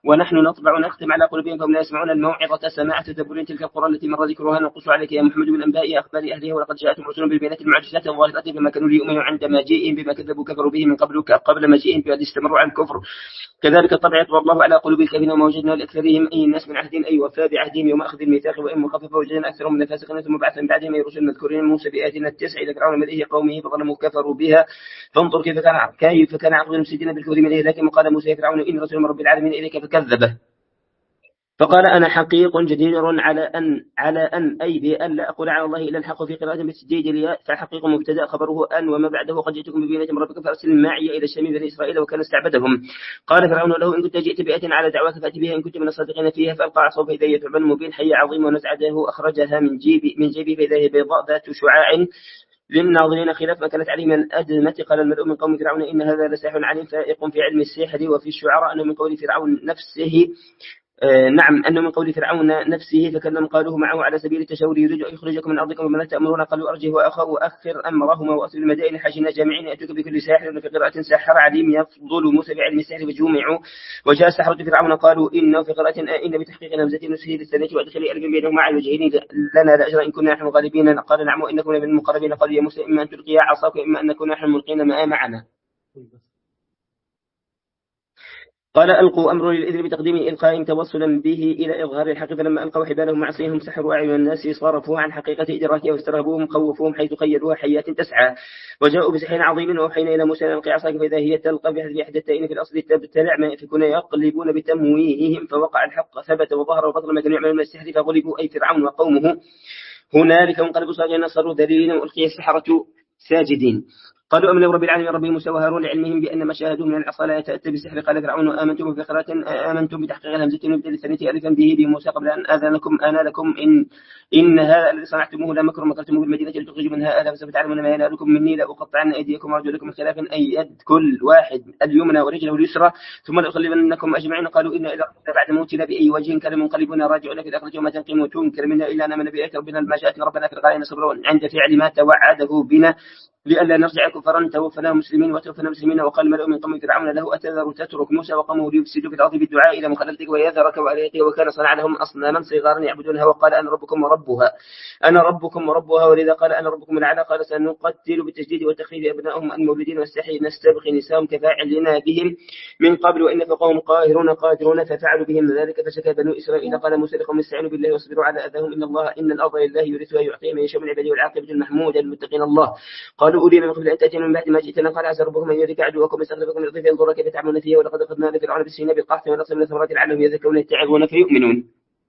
ونحن نطبع ونختم على قلوبهم فهم لا يسمعون الموعظة سماع تدبر. تلك القرى التي مر ذكرها نقص عليك يا محمد من أنباء أخبار أهلها ولقد جاءتهم رسل بالبينات المعجزات الظاهرة بما كانوا ليؤمنوا عند مجيئهم بما كذبوا كفروا به من قبل قبل مجيئهم فقد استمروا على الكفر. كذلك طبع الله على قلوب الكافرين وما وجدنا لأكثرهم أي الناس من عهد أي وفاء بعهدهم يوم أخذ الميثاق وإن مخفف وجدنا أكثرهم من الفاسقين ثم بعث من بعدهم أي رسل مذكورين موسى بآياتنا التسع إلى فرعون ملئه قومه فظلموا كفروا بها فانظر كيف كان كيف كان عقب المفسدين بالكفر من لكن قال موسى فرعون إن رسول من رب العالمين إليك فكذبه فقال أنا حقيق جدير على أن على أن أي بأن لا أقول على الله إلا الحق في قراءة بتسديد الياء فالحقيق مبتدأ خبره أن وما بعده قد جئتكم ببينة من ربكم فأرسل معي إلى الشام بني إسرائيل وكان استعبدهم. قال فرعون له إن كنت جئت بآية على دعواك فأتي بها إن كنت من الصادقين فيها فألقى عصاه فإذا هي ثعبان مبين حية عظيم ونزعته أخرجها من جيب من جيبه فإذا هي بيضاء ذات شعاع للناظرين خلاف ما كانت عليه من الأدمة. قال الملؤ من قوم فرعون إن هذا لساحر عليم فائق في علم السحر وفي الشعراء أنه من قول فرعون نفسه آه نعم أنه من قول فرعون نفسه فكلم قالوه معه على سبيل التشاور يريد أن يخرجكم من أرضكم بما لا تأمرون. قالوا أرجه وأخاه وأخر أمرهما وأصل المدائن حاجنا جامعين يأتوك بكل ساحر في قراءة ساحر عليم يفضل موسى بعلم السحر فجمعوا. وجاء سحرة فرعون قالوا إنه في قراءة إن بتحقيق همزة نسهي للثانية وأدخل ألف بينهما مع الوجهين لنا لأجر إن كنا نحن غالبين. قال نعم وإنكم من المقربين. قال يا موسى إما أن تلقي عصاك وإما أن نكون نحن ملقين ما معنا. قال ألقوا أمر للإذن بتقديم إلقاء توصلا به إلى إظهار الحق فلما ألقوا حبالهم معصيهم سحروا أعين الناس صرفوا عن حقيقة إدراكها واسترهبوهم خوفوهم حيث خيلوها حيات تسعى وجاءوا بسحر عظيم وأوحينا إلى موسى أن ألقي عصاك فإذا هي تلقى بحذف إحدى التائين في الأصل تبتلع ما يفكون يقلبون بتمويههم فوقع الحق ثبت وظهر وبطل ما كانوا يعملون من السحر فغلبوا أي فرعون وقومه هنالك انقلبوا صاغرين صاروا ذليلين وألقي السحرة ساجدين. قالوا أمن رب العالمين ربي موسى وهارون لعلمهم بأن ما شاهدوا من العصا لا يتأتى بالسحر. قال فرعون آمنتم بقراءة آمنتم بتحقيق الهمزة وبدل الثانية ألفا به بموسى قبل أن آذن لكم آنا لكم إن إن هذا الذي صنعتموه لا مكر مكرتموه بالمدينة لتخرجوا منها أهلها فسوف تعلمون ما ينالكم مني لأقطعن أيديكم وأرجلكم من خلاف أي يد كل واحد اليمنى ورجله اليسرى ثم لأصلبنكم أجمعين. قالوا إن إلى بعد موتنا بأي وجه كان منقلبون راجعون في الآخرة وما تنقم وتنكر منا إلا أن آمنا بآيات ربنا ما جاءت ربنا في الغاية صبرا عند فعل ما توعده بنا لئلا نرجع كفرا توفنا مسلمين وتوفنا مسلمين. وقال الملأ من قوم فرعون له أتذر تترك موسى وقومه ليفسدوا في الأرض بالدعاء إلى مخلفتك ويذرك وآلهتك وكان صنع لهم أصناما صغارا يعبدونها وقال أنا ربكم وربها أنا ربكم وربها ولذا قال أنا ربكم الأعلى. قال سنقتل بالتجديد وتخريب أبنائهم المولودين والسحي نستبقي نساهم كفاعلنا بهم من قبل وإن فقوم قاهرون قادرون ففعلوا بهم ذلك فشكى بنو إسرائيل. قال موسى لقوم استعينوا بالله واصبروا على أذاهم إن الله إن الأرض لله يورثها يعطي من يشاء من عباده والعاقبة المحمودة للمتقين الله. قالوا أولي من قبل أن تأتينا من بعد ما جئتنا قال عسى ربكم أن يهلك عدوكم ويستخلفكم من الأرض فينظر كيف تعملون فيها ولقد أخذنا آل فرعون بالسنين بالقحط ونقص من الثمرات لعلهم يذكرون يتعظون فيؤمنون.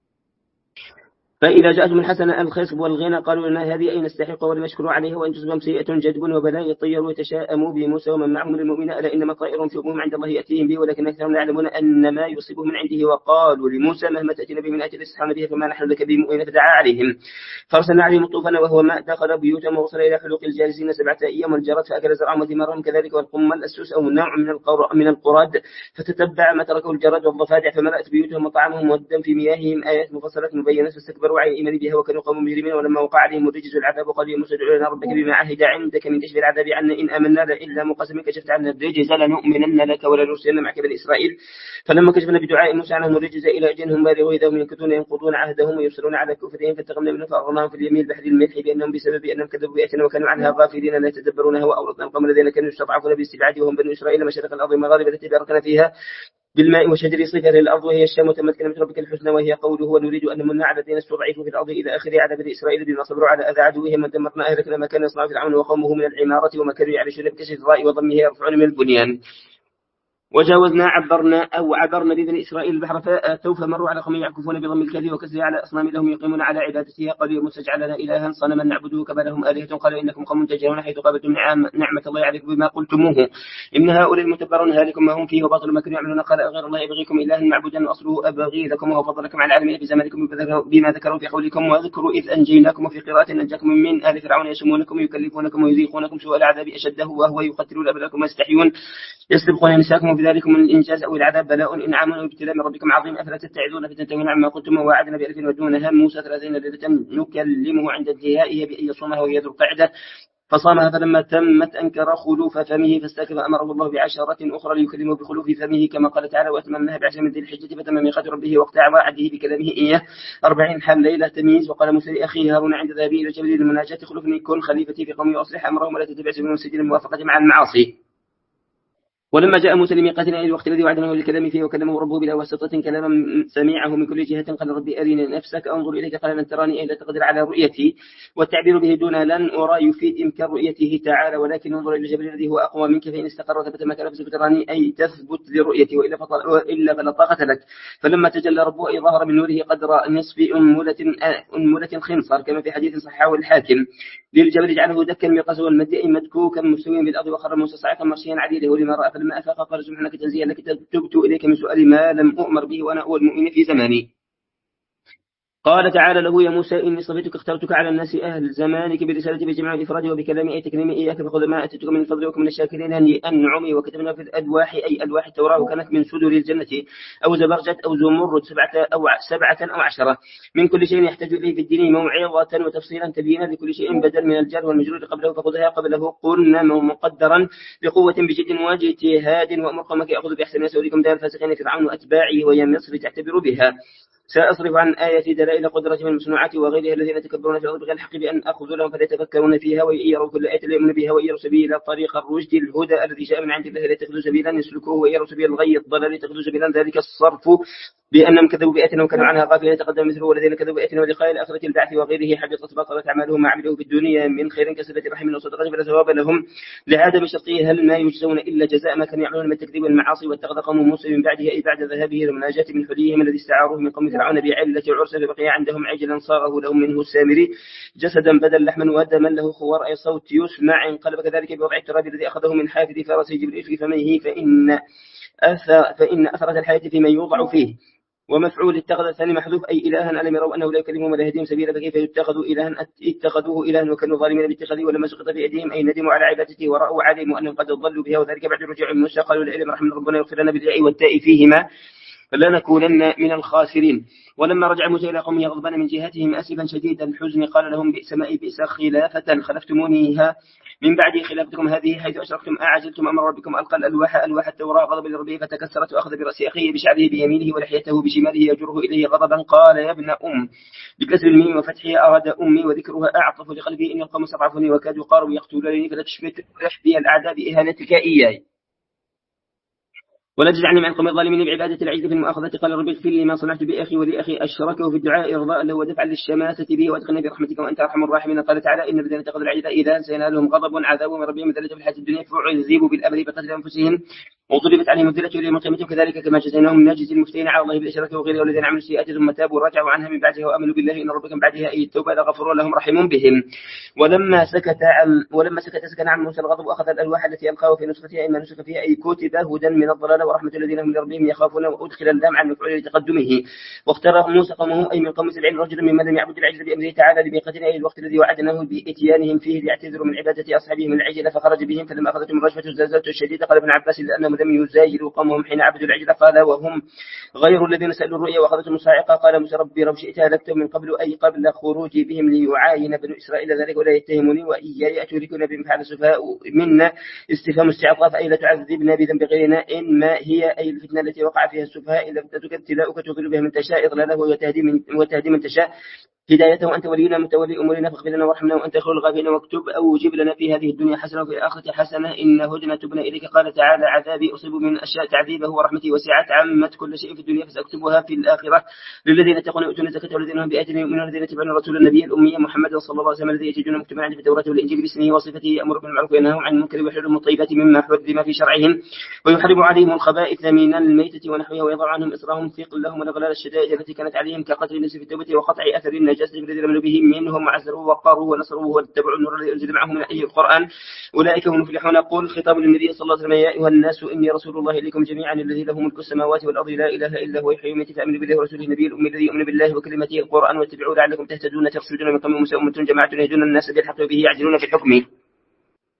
فإذا جاءتهم الحسنة الخصب والغنى قالوا لنا هذه أي نستحق ولم يشكروا عليها وإن تصبهم سيئة جدب وبلاء يطيروا ويتشاءموا بموسى ومن معهم المؤمنين ألا إنما طائرهم في أمهم عند الله يأتيهم به ولكن أكثرهم لا يعلمون أن ما يصيبهم من عنده. وقالوا لموسى مهما تأتينا به من آية لتسحرنا بها فما نحن لك بمؤمنين فدعا عليهم فأرسلنا عليهم الطوفان وهو ماء دخل بيوتهم ووصل إلى حلوق الجالسين سبعة أيام والجراد فأكل زرعهم وثمارهم كذلك والقمل السوس أو نوع من من القراد فتتبع ما تركه الجراد والضفادع فملأت بيوتهم وطعامهم والدم في مياههم آيات مفصلات مبينات فاستكبروا عن الإيمان بها وكانوا قوم مجرمين. ولما وقع عليهم الرجز العذاب قال يا موسى ادع لنا ربك بما عهد عندك من كشف العذاب عنا إن آمنا إلا مقسم كشفت عنا الرجز لنؤمنن لك ولنرسلن معك بني إسرائيل. فلما كشفنا بدعاء موسى عنهم الرجز إلى أجلهم بالغوا إذا هم ينكثون ينقضون عهدهم ويصرون على كفرهم فانتقمنا منهم فأغرقناهم في اليمين البحر الملح بأنهم بسبب أنهم كذبوا بآياتنا وكانوا عنها غافلين لا يتدبرونها وأورثنا القوم الذين كانوا يستضعفون بالاستبعاد وهم بنو إسرائيل مشارق الأرض والمغارب التي باركنا فيها بالماء وشجر صفر للأرض وهي الشام وتمت كلمة ربك الحسنى وهي قوله ونريد أن نمن على الذين استضعفوا في الأرض إلى آخر على بني إسرائيل بما صبروا على أذى عدوهم ودمرنا أهلكنا ما كان يصنع فرعون وقومه من العمارة وما كانوا يعرشون بكسر الراء وضمه يرفعون من البنيان. وجاوزنا عبرنا أو عبرنا ببني إسرائيل البحر فأتوا فمروا على قوم يعكفون بضم الكاف وكسر على أصنام لهم يقيمون على عبادتها قالوا يا موسى اجعل لنا إلها صنما نعبده كما لهم آلهة قالوا إنكم قوم تجهلون حيث قابلتم نعمة الله عليكم بما قلتموه إن هؤلاء المتبرون هالكم ما هم فيه وباطل ما كانوا يعملون. قال غير الله يبغيكم إلها معبودا وأصله أبغي لكم وهو فضلكم على العالمين بزمانكم بما ذكروا في قولكم واذكروا إذ أنجيناكم وفي قراءة أنجاكم من آل فرعون يسمونكم ويكلفونكم ويذيقونكم سوء العذاب أشده وهو يقتلون أبناءكم ويستحيون يسبقون نساءكم وفي ذلك من الإنجاز أو العذاب بلاء إنعام وابتلاء من ربكم عظيم أفلا تتعظون فتنتهون عما قلتم ووعدنا بألف ودونها موسى ثلاثين ليلة نكلمه عند انتهائه بأن يصومها ويذر القعدة فصامها فلما تمت أنكر خلوف فمه فاستكف أمره الله بعشرة أخرى ليكلمه بخلوف فمه كما قال تعالى وأتممناها بعشر من ذي الحجة فتم ميقات ربه وقتع وعده بكلامه إياه أربعين حال ليلة تمييز. وقال موسى لأخيه هارون عند ذهابه إلى جبل المناجاة خلفني كن خليفتي في قومي وأصلح أمرهم ولا تتبع سبيل المفسدين الموافقة مع المعاصي. ولما جاء موسى لميقاتنا إلى الوقت الذي وعدناه للكلام فيه وكلمه ربه بلا واسطة كلاما سميعه من كل جهة قال ربي أرني نفسك أنظر إليك قال لن تراني إلا تقدر على رؤيتي والتعبير به دون لن أرى يفيد إمكان رؤيته تعالى ولكن انظر إلى الجبل الذي هو أقوى منك فإن استقر ثبت مكانه فسوف تراني أي تثبت لرؤيتي وإلا وإلا فلا طاقة لك. فلما تجلى ربه أي ظهر من نوره قدر نصف أنملة أنملة خنصر كما في حديث صححه الحاكم للجبل جعله دكا مقاس والمد أي مدكوكا مستويا بالأرض وخر موسى صاعقا مرشيا عليه لما رأى فلما أفاق قال سبحانك تنزيها لك تبت إليك من سؤال ما لم أؤمر به وأنا أول المؤمن في زماني. قال تعالى له يا موسى إني صفيتك اخترتك على الناس أهل زمانك برسالتي بجمع الإفراد وبكلامي أي تكريمي إياك فخذ ما أتيتك من الفضل وكم من الشاكرين لأنعمي وكتبنا في الأدواح أي ألواح التوراة وكانت من سدر الجنة أو زبرجت أو زمرد سبعة أو سبعة أو عشرة من كل شيء يحتاج إليه في الدين موعظة وتفصيلا تبينا لكل شيء بدل من الجار والمجرور قبله فخذها قبله قلنا مقدرا بقوة بجد واجتهاد وأمر قومك يأخذ بأحسن يسولكم دار الفاسقين فرعون وأتباعه ويا مصر تعتبر بها. سأصرف عن آية دلائل قدرة من المصنوعات وغيرها الذين يتكبرون في الأرض بغير الحق بأن أخذ لهم فليتفكرون فيها ويروا كل آية ليؤمنوا بها ويروا سبيل طريق الرشد الهدى الذي جاء من عند الله ليتخذوا سبيلا يسلكوه ويروا سبيل الغي الضلال ليتخذوا سبيلا ذلك الصرف بأنهم كذبوا بآياتنا وكانوا عنها غافلين يتقدم مثله والذين كذبوا بآياتنا ولقاء الآخرة البعث وغيره حبطت بطلت أعمالهم ما عملوا في الدنيا من خير كسبة رحم وصدقة فلا ثواب لهم لعدم شرطه هل ما يجزون إلا جزاء ما كانوا يعملون من التكذيب والمعاصي واتخذ قوم موسى من بعده أي بعد ذهابه للمناجاة من حليهم الذي استعاروه من قوم فرعون بعلة عرس فبقي عندهم عجلا صاغه لهم منه السامري جسدا بدل لحما ودما له خوار أي صوت يسمع انقلب كذلك بوضع التراب الذي أخذه من حافظ فرس جبريل في فمه فإن أثر فإن أثرة الحياة فيما يوضع فيه. ومفعول اتخذ الثاني محذوف أي إلها ألم يروا أنه لا يكلمهم ولا يهديهم سبيلا فكيف يتخذوا إلها اتخذوه إلها وكانوا ظالمين باتخاذه ولما سقط في أيديهم أي ندموا على عبادته ورأوا عليهم أنهم قد ضلوا بها وذلك بعد رجوع موسى قالوا لئن رحمنا ربنا يغفر لنا بالياء والتاء فيهما فلنكونن من الخاسرين. ولما رجع موسى إلى قومه غضبان من جهتهم أسفا شديدا الحزن قال لهم بئس ما بئس خلافة خلفتمونيها من بعد خلافتكم هذه حيث أشركتم أعجلتم أمر ربكم ألقى الألواح ألواح التوراة غضب لربه فتكسرت وأخذ برأس أخيه بشعره بيمينه ولحيته بشماله يجره إليه غضبا قال يا ابن أم بكسر الميم وفتحها أراد أمي وذكرها أعطف لقلبي إن القوم استضعفوني وكادوا قاروا يقتلونني فلا تشمت بي الأعداء بإهانتك إياي ولا تجعلني مع القوم الظالمين بعبادة العجل في المؤاخذة قال رب اغفر لي ما صنعت بأخي ولأخي أشركه في الدعاء إرضاء له ودفعا للشماتة به وادخلنا برحمتك وأنت أرحم الراحمين. قال تعالى إن الذين اتخذوا العجل إذا سينالهم غضب عذاب من ربهم ذلة في الحياة الدنيا فعذبوا بالأمر بقتل أنفسهم وضربت عليهم الذلة يوم القيامة كذلك كما جزيناهم نجزي المفترين على الله بالإشراك وغيره والذين عملوا السيئات ثم تابوا ورجعوا عنها من بعدها وآمنوا بالله إن ربكم بعدها أي التوبة لغفور لهم رحيم بهم. ولما سكت عن ولما سكت سكن عن موسى الغضب وأخذ الألواح التي ألقاه في نسختها إما نسخ فيها أي كتب هدى من الضلال ورحمة الذين هم لربهم يخافون وأدخل اللام عن مفعول لتقدمه. واختار موسى قومه أي من قوم سبعين رجلا ممن لم يعبد العجل بأمره تعالى لميقاتنا أي الوقت الذي وعدناه بإتيانهم فيه ليعتذروا من عبادة أصحابهم العجل فخرج بهم فلما أخذتهم الرجفة الزلزلة الشديدة قال ابن عباس لأنهم لم يزايروا قومهم حين عبدوا العجل قال وهم غير الذين سألوا الرؤيا وأخذتهم الصاعقة قال موسى ربي لو شئت هلكتهم من قبل أي قبل خروجي بهم ليعاين بنو إسرائيل ذلك ولا يتهموني وإياي أتركون بما فعل السفهاء منا استفهام استعطاف أي لا تعذبنا بذنب غيرنا إنما هي أي الفتنة التي وقع فيها السفهاء إذا ابتدتك ابتلاؤك تضل بها من تشاء إضلاله وتهدي من, وتهدي من تشاء هدايته وأنت ولينا متولي أمورنا فاغفر لنا وارحمنا وأنت خير الغافرين واكتب أو جب لنا في هذه الدنيا حسنة وفي الآخرة حسنة إن هدنا تبنا إليك. قال تعالى عذابي أصيب من أشياء تعذيبه ورحمتي وسعت عمت كل شيء في الدنيا فسأكتبها في الآخرة للذين اتقون يؤتون الزكاة والذين هم بآياتنا يؤمنون الذين يتبعون الرسول النبي الأمي محمد صلى الله عليه وسلم الذي يجدون مكتوبا عنده في التوراة والإنجيل باسمه وصفته يأمر بالمعروف وينهى عن المنكر ويحل لهم الطيبات مما حرم في شرعهم ويحرم عليهم الخبائث من الميتة ونحوها ويضع عنهم إصرهم ثقل لهم والأغلال الشدائد التي كانت عليهم كقتل الناس في التوبة وقطع أثر النجاسة الذين آمنوا به منهم وعزروه وقاروا ونصروه واتبعوا النور الذي أنزل معه من أي القرآن أولئك هم المفلحون. قل خطاب للنبي صلى الله عليه وسلم يا أيها الناس إني رسول الله إليكم جميعا الذي له ملك السماوات والأرض لا إله إلا هو يحيي ويميت فآمنوا بالله ورسوله النبي الأمي الذي يؤمن بالله وكلمته القرآن واتبعوه لعلكم تهتدون تخرجون من قوم موسى أمة جماعة يهدون الناس بالحق وبه يعدلون في الحكم.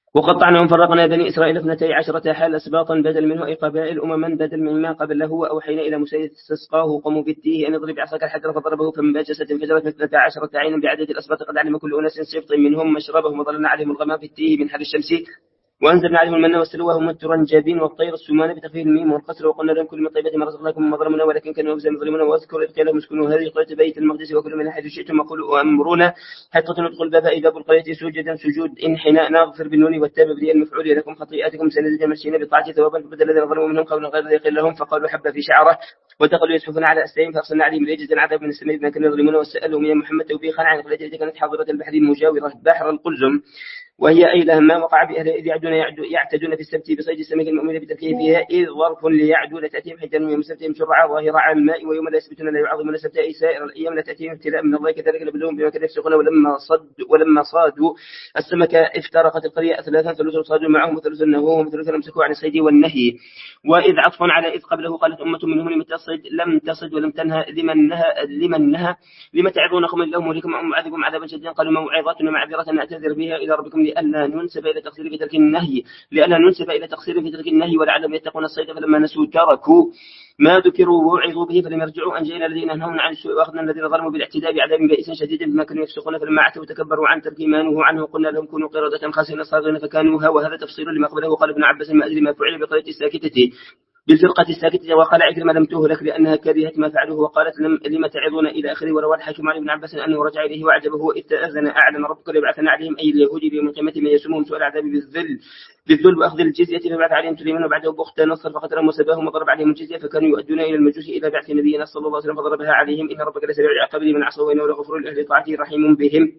وقطعناهم فرقنا بني إسرائيل اثنتي عشرة حال أسباطا بدل منه أي قبائل أمما بدل مما قبله وأوحينا إلى موسى استسقاه قوم بالتيه أن اضرب بعصاك الحجر فضربه فانبجست انفجرت اثنتا عشرة عينا بعدد الأسباط قد علم كل أناس سبط منهم مشربهم وظللنا عليهم الغمام في التيه من حر الشمس وأنزلنا عليهم المن والسلوى هم الترنجابين والطير السمان بتخفيف الميم والقصر وقلنا لهم كل من طيبة ما رزقناكم وما ظلمنا ولكن كانوا أنفسهم يظلمون واذكر إذ قيل لهم اسكنوا هذه قرية بيت المقدس وكلوا منها حيث شئتم وقولوا وأمرونا حتى ندخل الباب إذا بالقرية سجدا سجود انحناء نغفر بالنون والتاب بديل المفعول لكم خطيئاتكم سنزيد المشيين بطاعة ثوابا فبدل الذين ظلموا منهم قولا غير ذي قيل لهم فقالوا حبة في شعره ودخلوا يسحفون على أستهم فأرسلنا عليهم رجزا عذاب من السماء بما كانوا يظلمون وسألهم يا محمد توبيخا عن القرية التي كانت حاضرة البحر المجاورة بحر القلزم وهي أيلها ما وقع بأهلها إذ يعدون يعتدون في السبت بصيد السمك المأمول بتركه فيها إذ ظرف ليعدوا لتأتيهم حتى يوم سبتهم شرعا ظاهرا على الماء ويوم لا يسبتون لا يعظمون السبت أي سائر الأيام لا تأتيهم ابتلاء من الله كذلك لبلوهم بما كانوا يفسقون ولما صد ولما صادوا السمك افترقت القرية ثلاثا ثلث صادوا معهم وثلث نهوهم وثلث امسكوا عن الصيد والنهي وإذ عطفا على إذ قبله قالت أمة منهم لم تصد لم تصد ولم تنهى لمن نهى لمن نهى لم تعظون قوم الله مهلكم أم معذبكم عذابا شديدا قالوا موعظاتنا معذرة نعتذر بها إلى ربكم لئلا ننسب إلى تقصير في ترك النهي لئلا ننسب إلى تقصير في ترك النهي ولعلهم يتقون الصيد فلما نسوا تركوا ما ذكروا ووعظوا به فلم يرجعوا أنجينا الذين نهون عن السوء وأخذنا الذين ظلموا بالاعتداء بعذاب بئيس شديد بما كانوا يفسقون فلما عتوا وتكبروا عن ترك ما نهوا عنه قلنا لهم كونوا قردة خاسئين صاغرين فكانوها وهذا تفصيل لما قبله قال ابن عباس ما أدري ما فعل بقرية الساكتة بالفرقة الساكتة وقال عكرمة لم تهلك لأنها كرهت ما فعلوه وقالت لم لم تعظون إلى آخره وروى الحاكم عن ابن عباس أنه رجع إليه وعجبه وإذ تأذن أعلم ربك ليبعثن عليهم أي اليهود بيوم القيامة من يسومهم سوء العذاب بالذل بالذل وأخذ الجزية فبعث عليهم سليمان وبعده بخت نصر فقتلهم وسباهم وضرب عليهم الجزية فكانوا يؤدون إلى المجوس إلى بعث نبينا صلى الله عليه وسلم فضربها عليهم إن ربك لسريع العقاب لمن عصوا وإنه لغفور لأهل طاعته رحيم بهم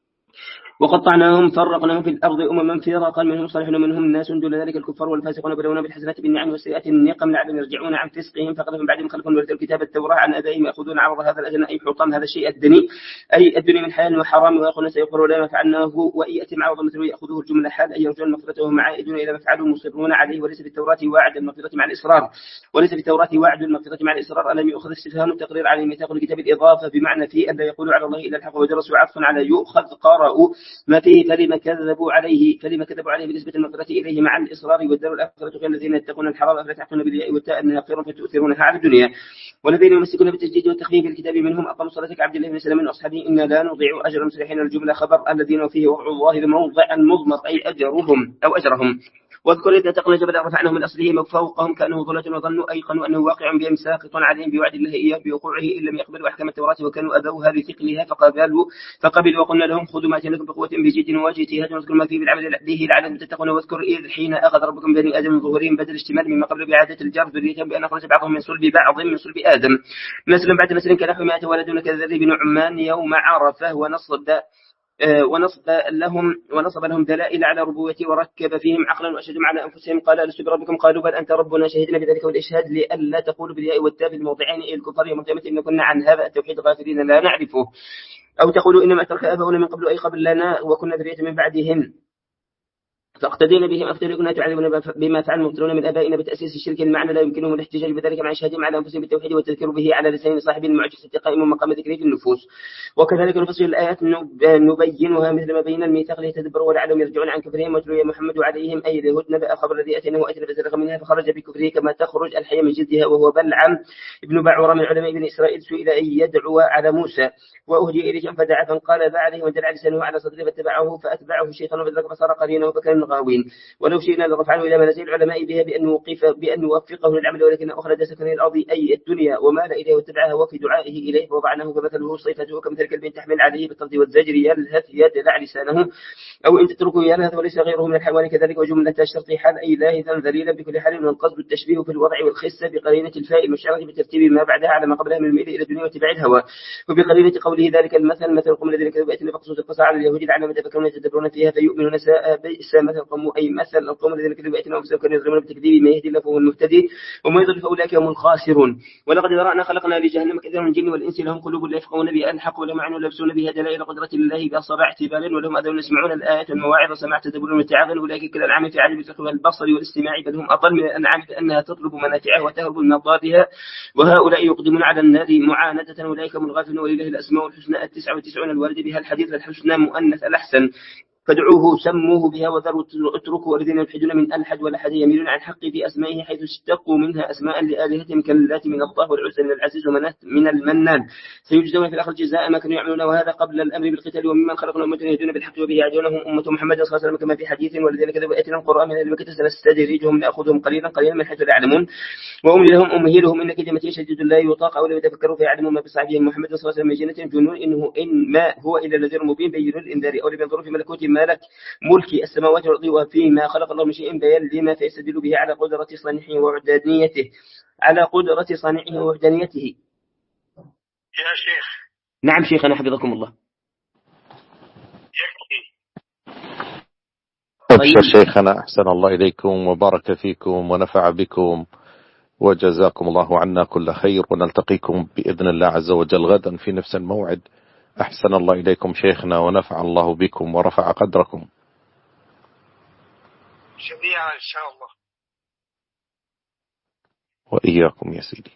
وقطعناهم فرقناهم في الأرض أمما فرقا منهم صالحون ومنهم ناس دون ذلك الكفار والفاسقون بلونا بالحسنات بالنعم والسيئات النقم لعلهم يرجعون عن فسقهم فقد من بعدهم خلف ورثوا الكتاب التوراة عن أبائهم يأخذون عرض هذا الأدنى أي حطام هذا الشيء الدني أي الدنيا من حلال وحرام ويقولون سيغفر لنا ما فعلناه وإن يأتي عرض مثله يأخذه الجملة حال أي يرجون المغفرة وهم عائدون إلى ما فعلوا مصرون عليه وليس في التوراة وعد المغفرة مع الإصرار وليس في التوراة وعد المغفرة مع الإصرار ألم يؤخذ استفهام التقرير على الميثاق الكتاب الإضافة بمعنى في أن لا يقولوا على الله إلا الحق ودرسوا عطفا على يؤخذ قرأوا ما فيه فلما كذبوا عليه فلما كذبوا عليه بنسبة المغفرة إليه مع الإصرار والدار الآخرة غير الذين يتقون الحرام أفلا تحكون بالياء والتاء أنها خير فتؤثرونها على الدنيا والذين يمسكون بالتجديد والتخفيف الكتاب منهم أقاموا الصلاة كعبد الله بن سلام من أصحابه إنا لا نضيع أجر المصلحين الجملة خبر الذين فيه وقع الله موضع المضمر أي أجرهم أو أجرهم واذكر إذ نتقنا جبل رفعناه من أصله فوقهم كأنه ظلة وظنوا أيقنوا أنه واقع بهم ساقط عليهم بوعد الله إياه بوقوعه إن لم يقبلوا أحكام التوراة وكانوا أبوها بثقلها فقبلوا فقبلوا وقلنا لهم خذوا ما أتيناكم بقوة بجد وواجه اجتهاد واذكروا ما فيه بالعمل به لعلكم تتقون واذكر إذ حين أخذ ربكم بني آدم من ظهورهم بدل اشتمال مما قبل بعادة الجر ذرية بأن أخرج بعضهم من صلب بعض من صلب آدم نسلا بعد نسل كنحو مائة ولد كالذر بن عمان يوم عرفه ونصب ونصب لهم ونصب لهم دلائل على ربوبيته وركب فيهم عقلا واشهدهم على انفسهم قال الست بربكم قالوا بل انت ربنا شهدنا بذلك والاشهاد لئلا تقولوا بالياء والتاء في الموضعين الى الكفار يوم القيامه ان كنا عن هذا التوحيد غافلين لا نعرفه او تقولوا انما ترك اباؤنا من قبل اي قبل لنا وكنا ذريه من بعدهم فاقتدينا بهم افترقنا تعلمون بما فعل المبتلون من ابائنا بتاسيس الشرك المعنى لا يمكنهم الاحتجاج بذلك مع اشهادهم على انفسهم بالتوحيد والتذكير به على لسان صاحب المعجزه قائم مقام ذكره في النفوس وكذلك نفصل الايات نبينها مثل ما بين الميثاق ليتدبروا ولعلهم يرجعون عن كفرهم واتلوا يا محمد عليهم اي اليهود نبأ خبر الذي اتيناه واتنا فزلق منها فخرج بكفره كما تخرج الحيه من جلدها وهو بلعم ابن بعوره من علماء بني اسرائيل سئل ان يدعو على موسى واهدي اليه فدعا فانقال عليه ودل لسانه على صدره فاتبعه فاتبعه الشيطان فذلك فصار قرينا فكان غاوين ولو شئنا لرفعنه إلى منازل العلماء بها بأن نوقف بأن نوفقه للعمل ولكن أخرج سكن الأرض أي الدنيا ومال إليه واتبعها وفي دعائه إليه فوضعناه كمثله صيفته كمثل كلب تحمل عليه بالطرد والزجر يلهث يدلع لسانه أو إن تتركه يلهث وليس غيره من الحيوان كذلك وجملة الشرط حال أي لاهثا ذليلا بكل حال والقصد التشبيه في الوضع والخسة بقرينة الفاء المشعرة بترتيب ما بعدها على ما قبلها من الميل إلى الدنيا واتباع الهوى وبقرينة قوله ذلك المثل مثل القوم الذين كذبوا بآياتنا فقصص القصة على اليهود لعلهم يتفكرون يتدبرون فيها فيؤمنون ساء بئس مثل القوم أي مثل القوم الذين كذبوا بآياتنا وأنفسهم كانوا يظلمون بتكذيب ما يهدي الله فهو المهتدي وما يضل فأولئك هم الخاسرون ولقد ذرأنا خلقنا لجهنم كثيرا من الجن والإنس لهم قلوب لا يفقهون بها الحق ولهم عين يلبسون بها دلائل قدرة الله بأصابع اعتبار ولهم أذان يسمعون الآيات والمواعظ سماع تدبرون وتعاظا أولئك كالأنعام في عدم الفقه والبصر والاستماع بل هم أضل من الأنعام لأنها تطلب منافعها وتهرب من مضادها وهؤلاء يقدمون على النار معاندة أولئك هم الغافلون ولله الأسماء الحسنى التسعة وتسعون الوارد بها الحديث الحسنى مؤنث الأحسن فادعوه سموه بها وذروا اتركوا الذين يلحدون من ألحد والأحد يميلون عن حق في أسمائه حيث اشتقوا منها أسماء لآلهتهم كاللات من الله والعزى من العزيز ومنات من المنان سيجزون في الآخرة جزاء ما كانوا يعملون وهذا قبل الأمر بالقتال وممن خلقنا أمة يهدون بالحق وبه يعدونهم أمة محمد صلى الله عليه وسلم كما في حديث والذين كذبوا آياتنا القرآن من أهل مكة سنستدرجهم نأخذهم قليلا قليلا من حيث لا يعلمون وأملي لهم أمهلهم إن كيد متين شديد لا يطاق أو لا يتفكروا فيعلموا ما بصحبه محمد صلى الله عليه وسلم من جنة جنون إنه إن ما هو إلا نذير مبين بين الإنذار أو لينظروا في ملكوت مالك ملك السماوات والأرض وفيما خلق الله من شيء بيان لما فيستدل به على قدرة صانعه ووحدانيته على قدرة صانعه ووحدانيته. يا شيخ. نعم شيخنا حفظكم الله. يكفي. أبشر شيخنا أحسن الله إليكم وبارك فيكم ونفع بكم وجزاكم الله عنا كل خير ونلتقيكم بإذن الله عز وجل غدا في نفس الموعد. أحسن الله إليكم شيخنا ونفع الله بكم ورفع قدركم جميعا إن شاء الله. وإياكم يا سيدي.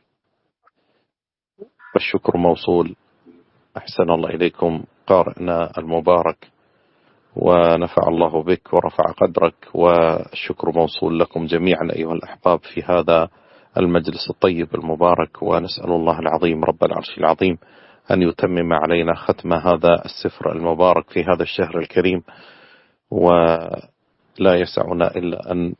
والشكر موصول. أحسن الله إليكم قارئنا المبارك ونفع الله بك ورفع قدرك، والشكر موصول لكم جميعا أيها الأحباب في هذا المجلس الطيب المبارك. ونسأل الله العظيم رب العرش العظيم أن يتمم علينا ختم هذا السفر المبارك في هذا الشهر الكريم، ولا يسعنا إلا أن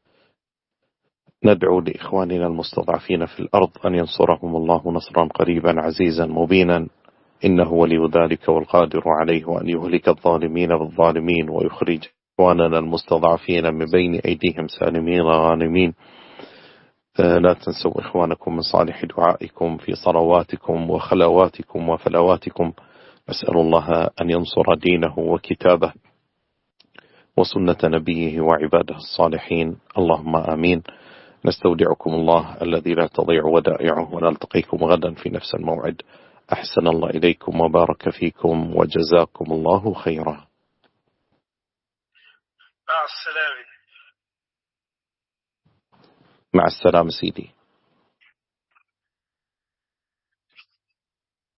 ندعو لإخواننا المستضعفين في الأرض أن ينصرهم الله نصرا قريبا عزيزا مبينا، إنه ولي ذلك والقادر عليه، وأن يهلك الظالمين بالظالمين ويخرج إخواننا المستضعفين من بين أيديهم سالمين غانمين. لا تنسوا إخوانكم من صالح دعائكم في صلواتكم وخلواتكم وفلواتكم. أسأل الله أن ينصر دينه وكتابه وسنة نبيه وعباده الصالحين، اللهم آمين. نستودعكم الله الذي لا تضيع ودائعه، ونلتقيكم غدا في نفس الموعد. أحسن الله إليكم وبارك فيكم وجزاكم الله خيرا. مع السلامة. مع السلامة سيدي.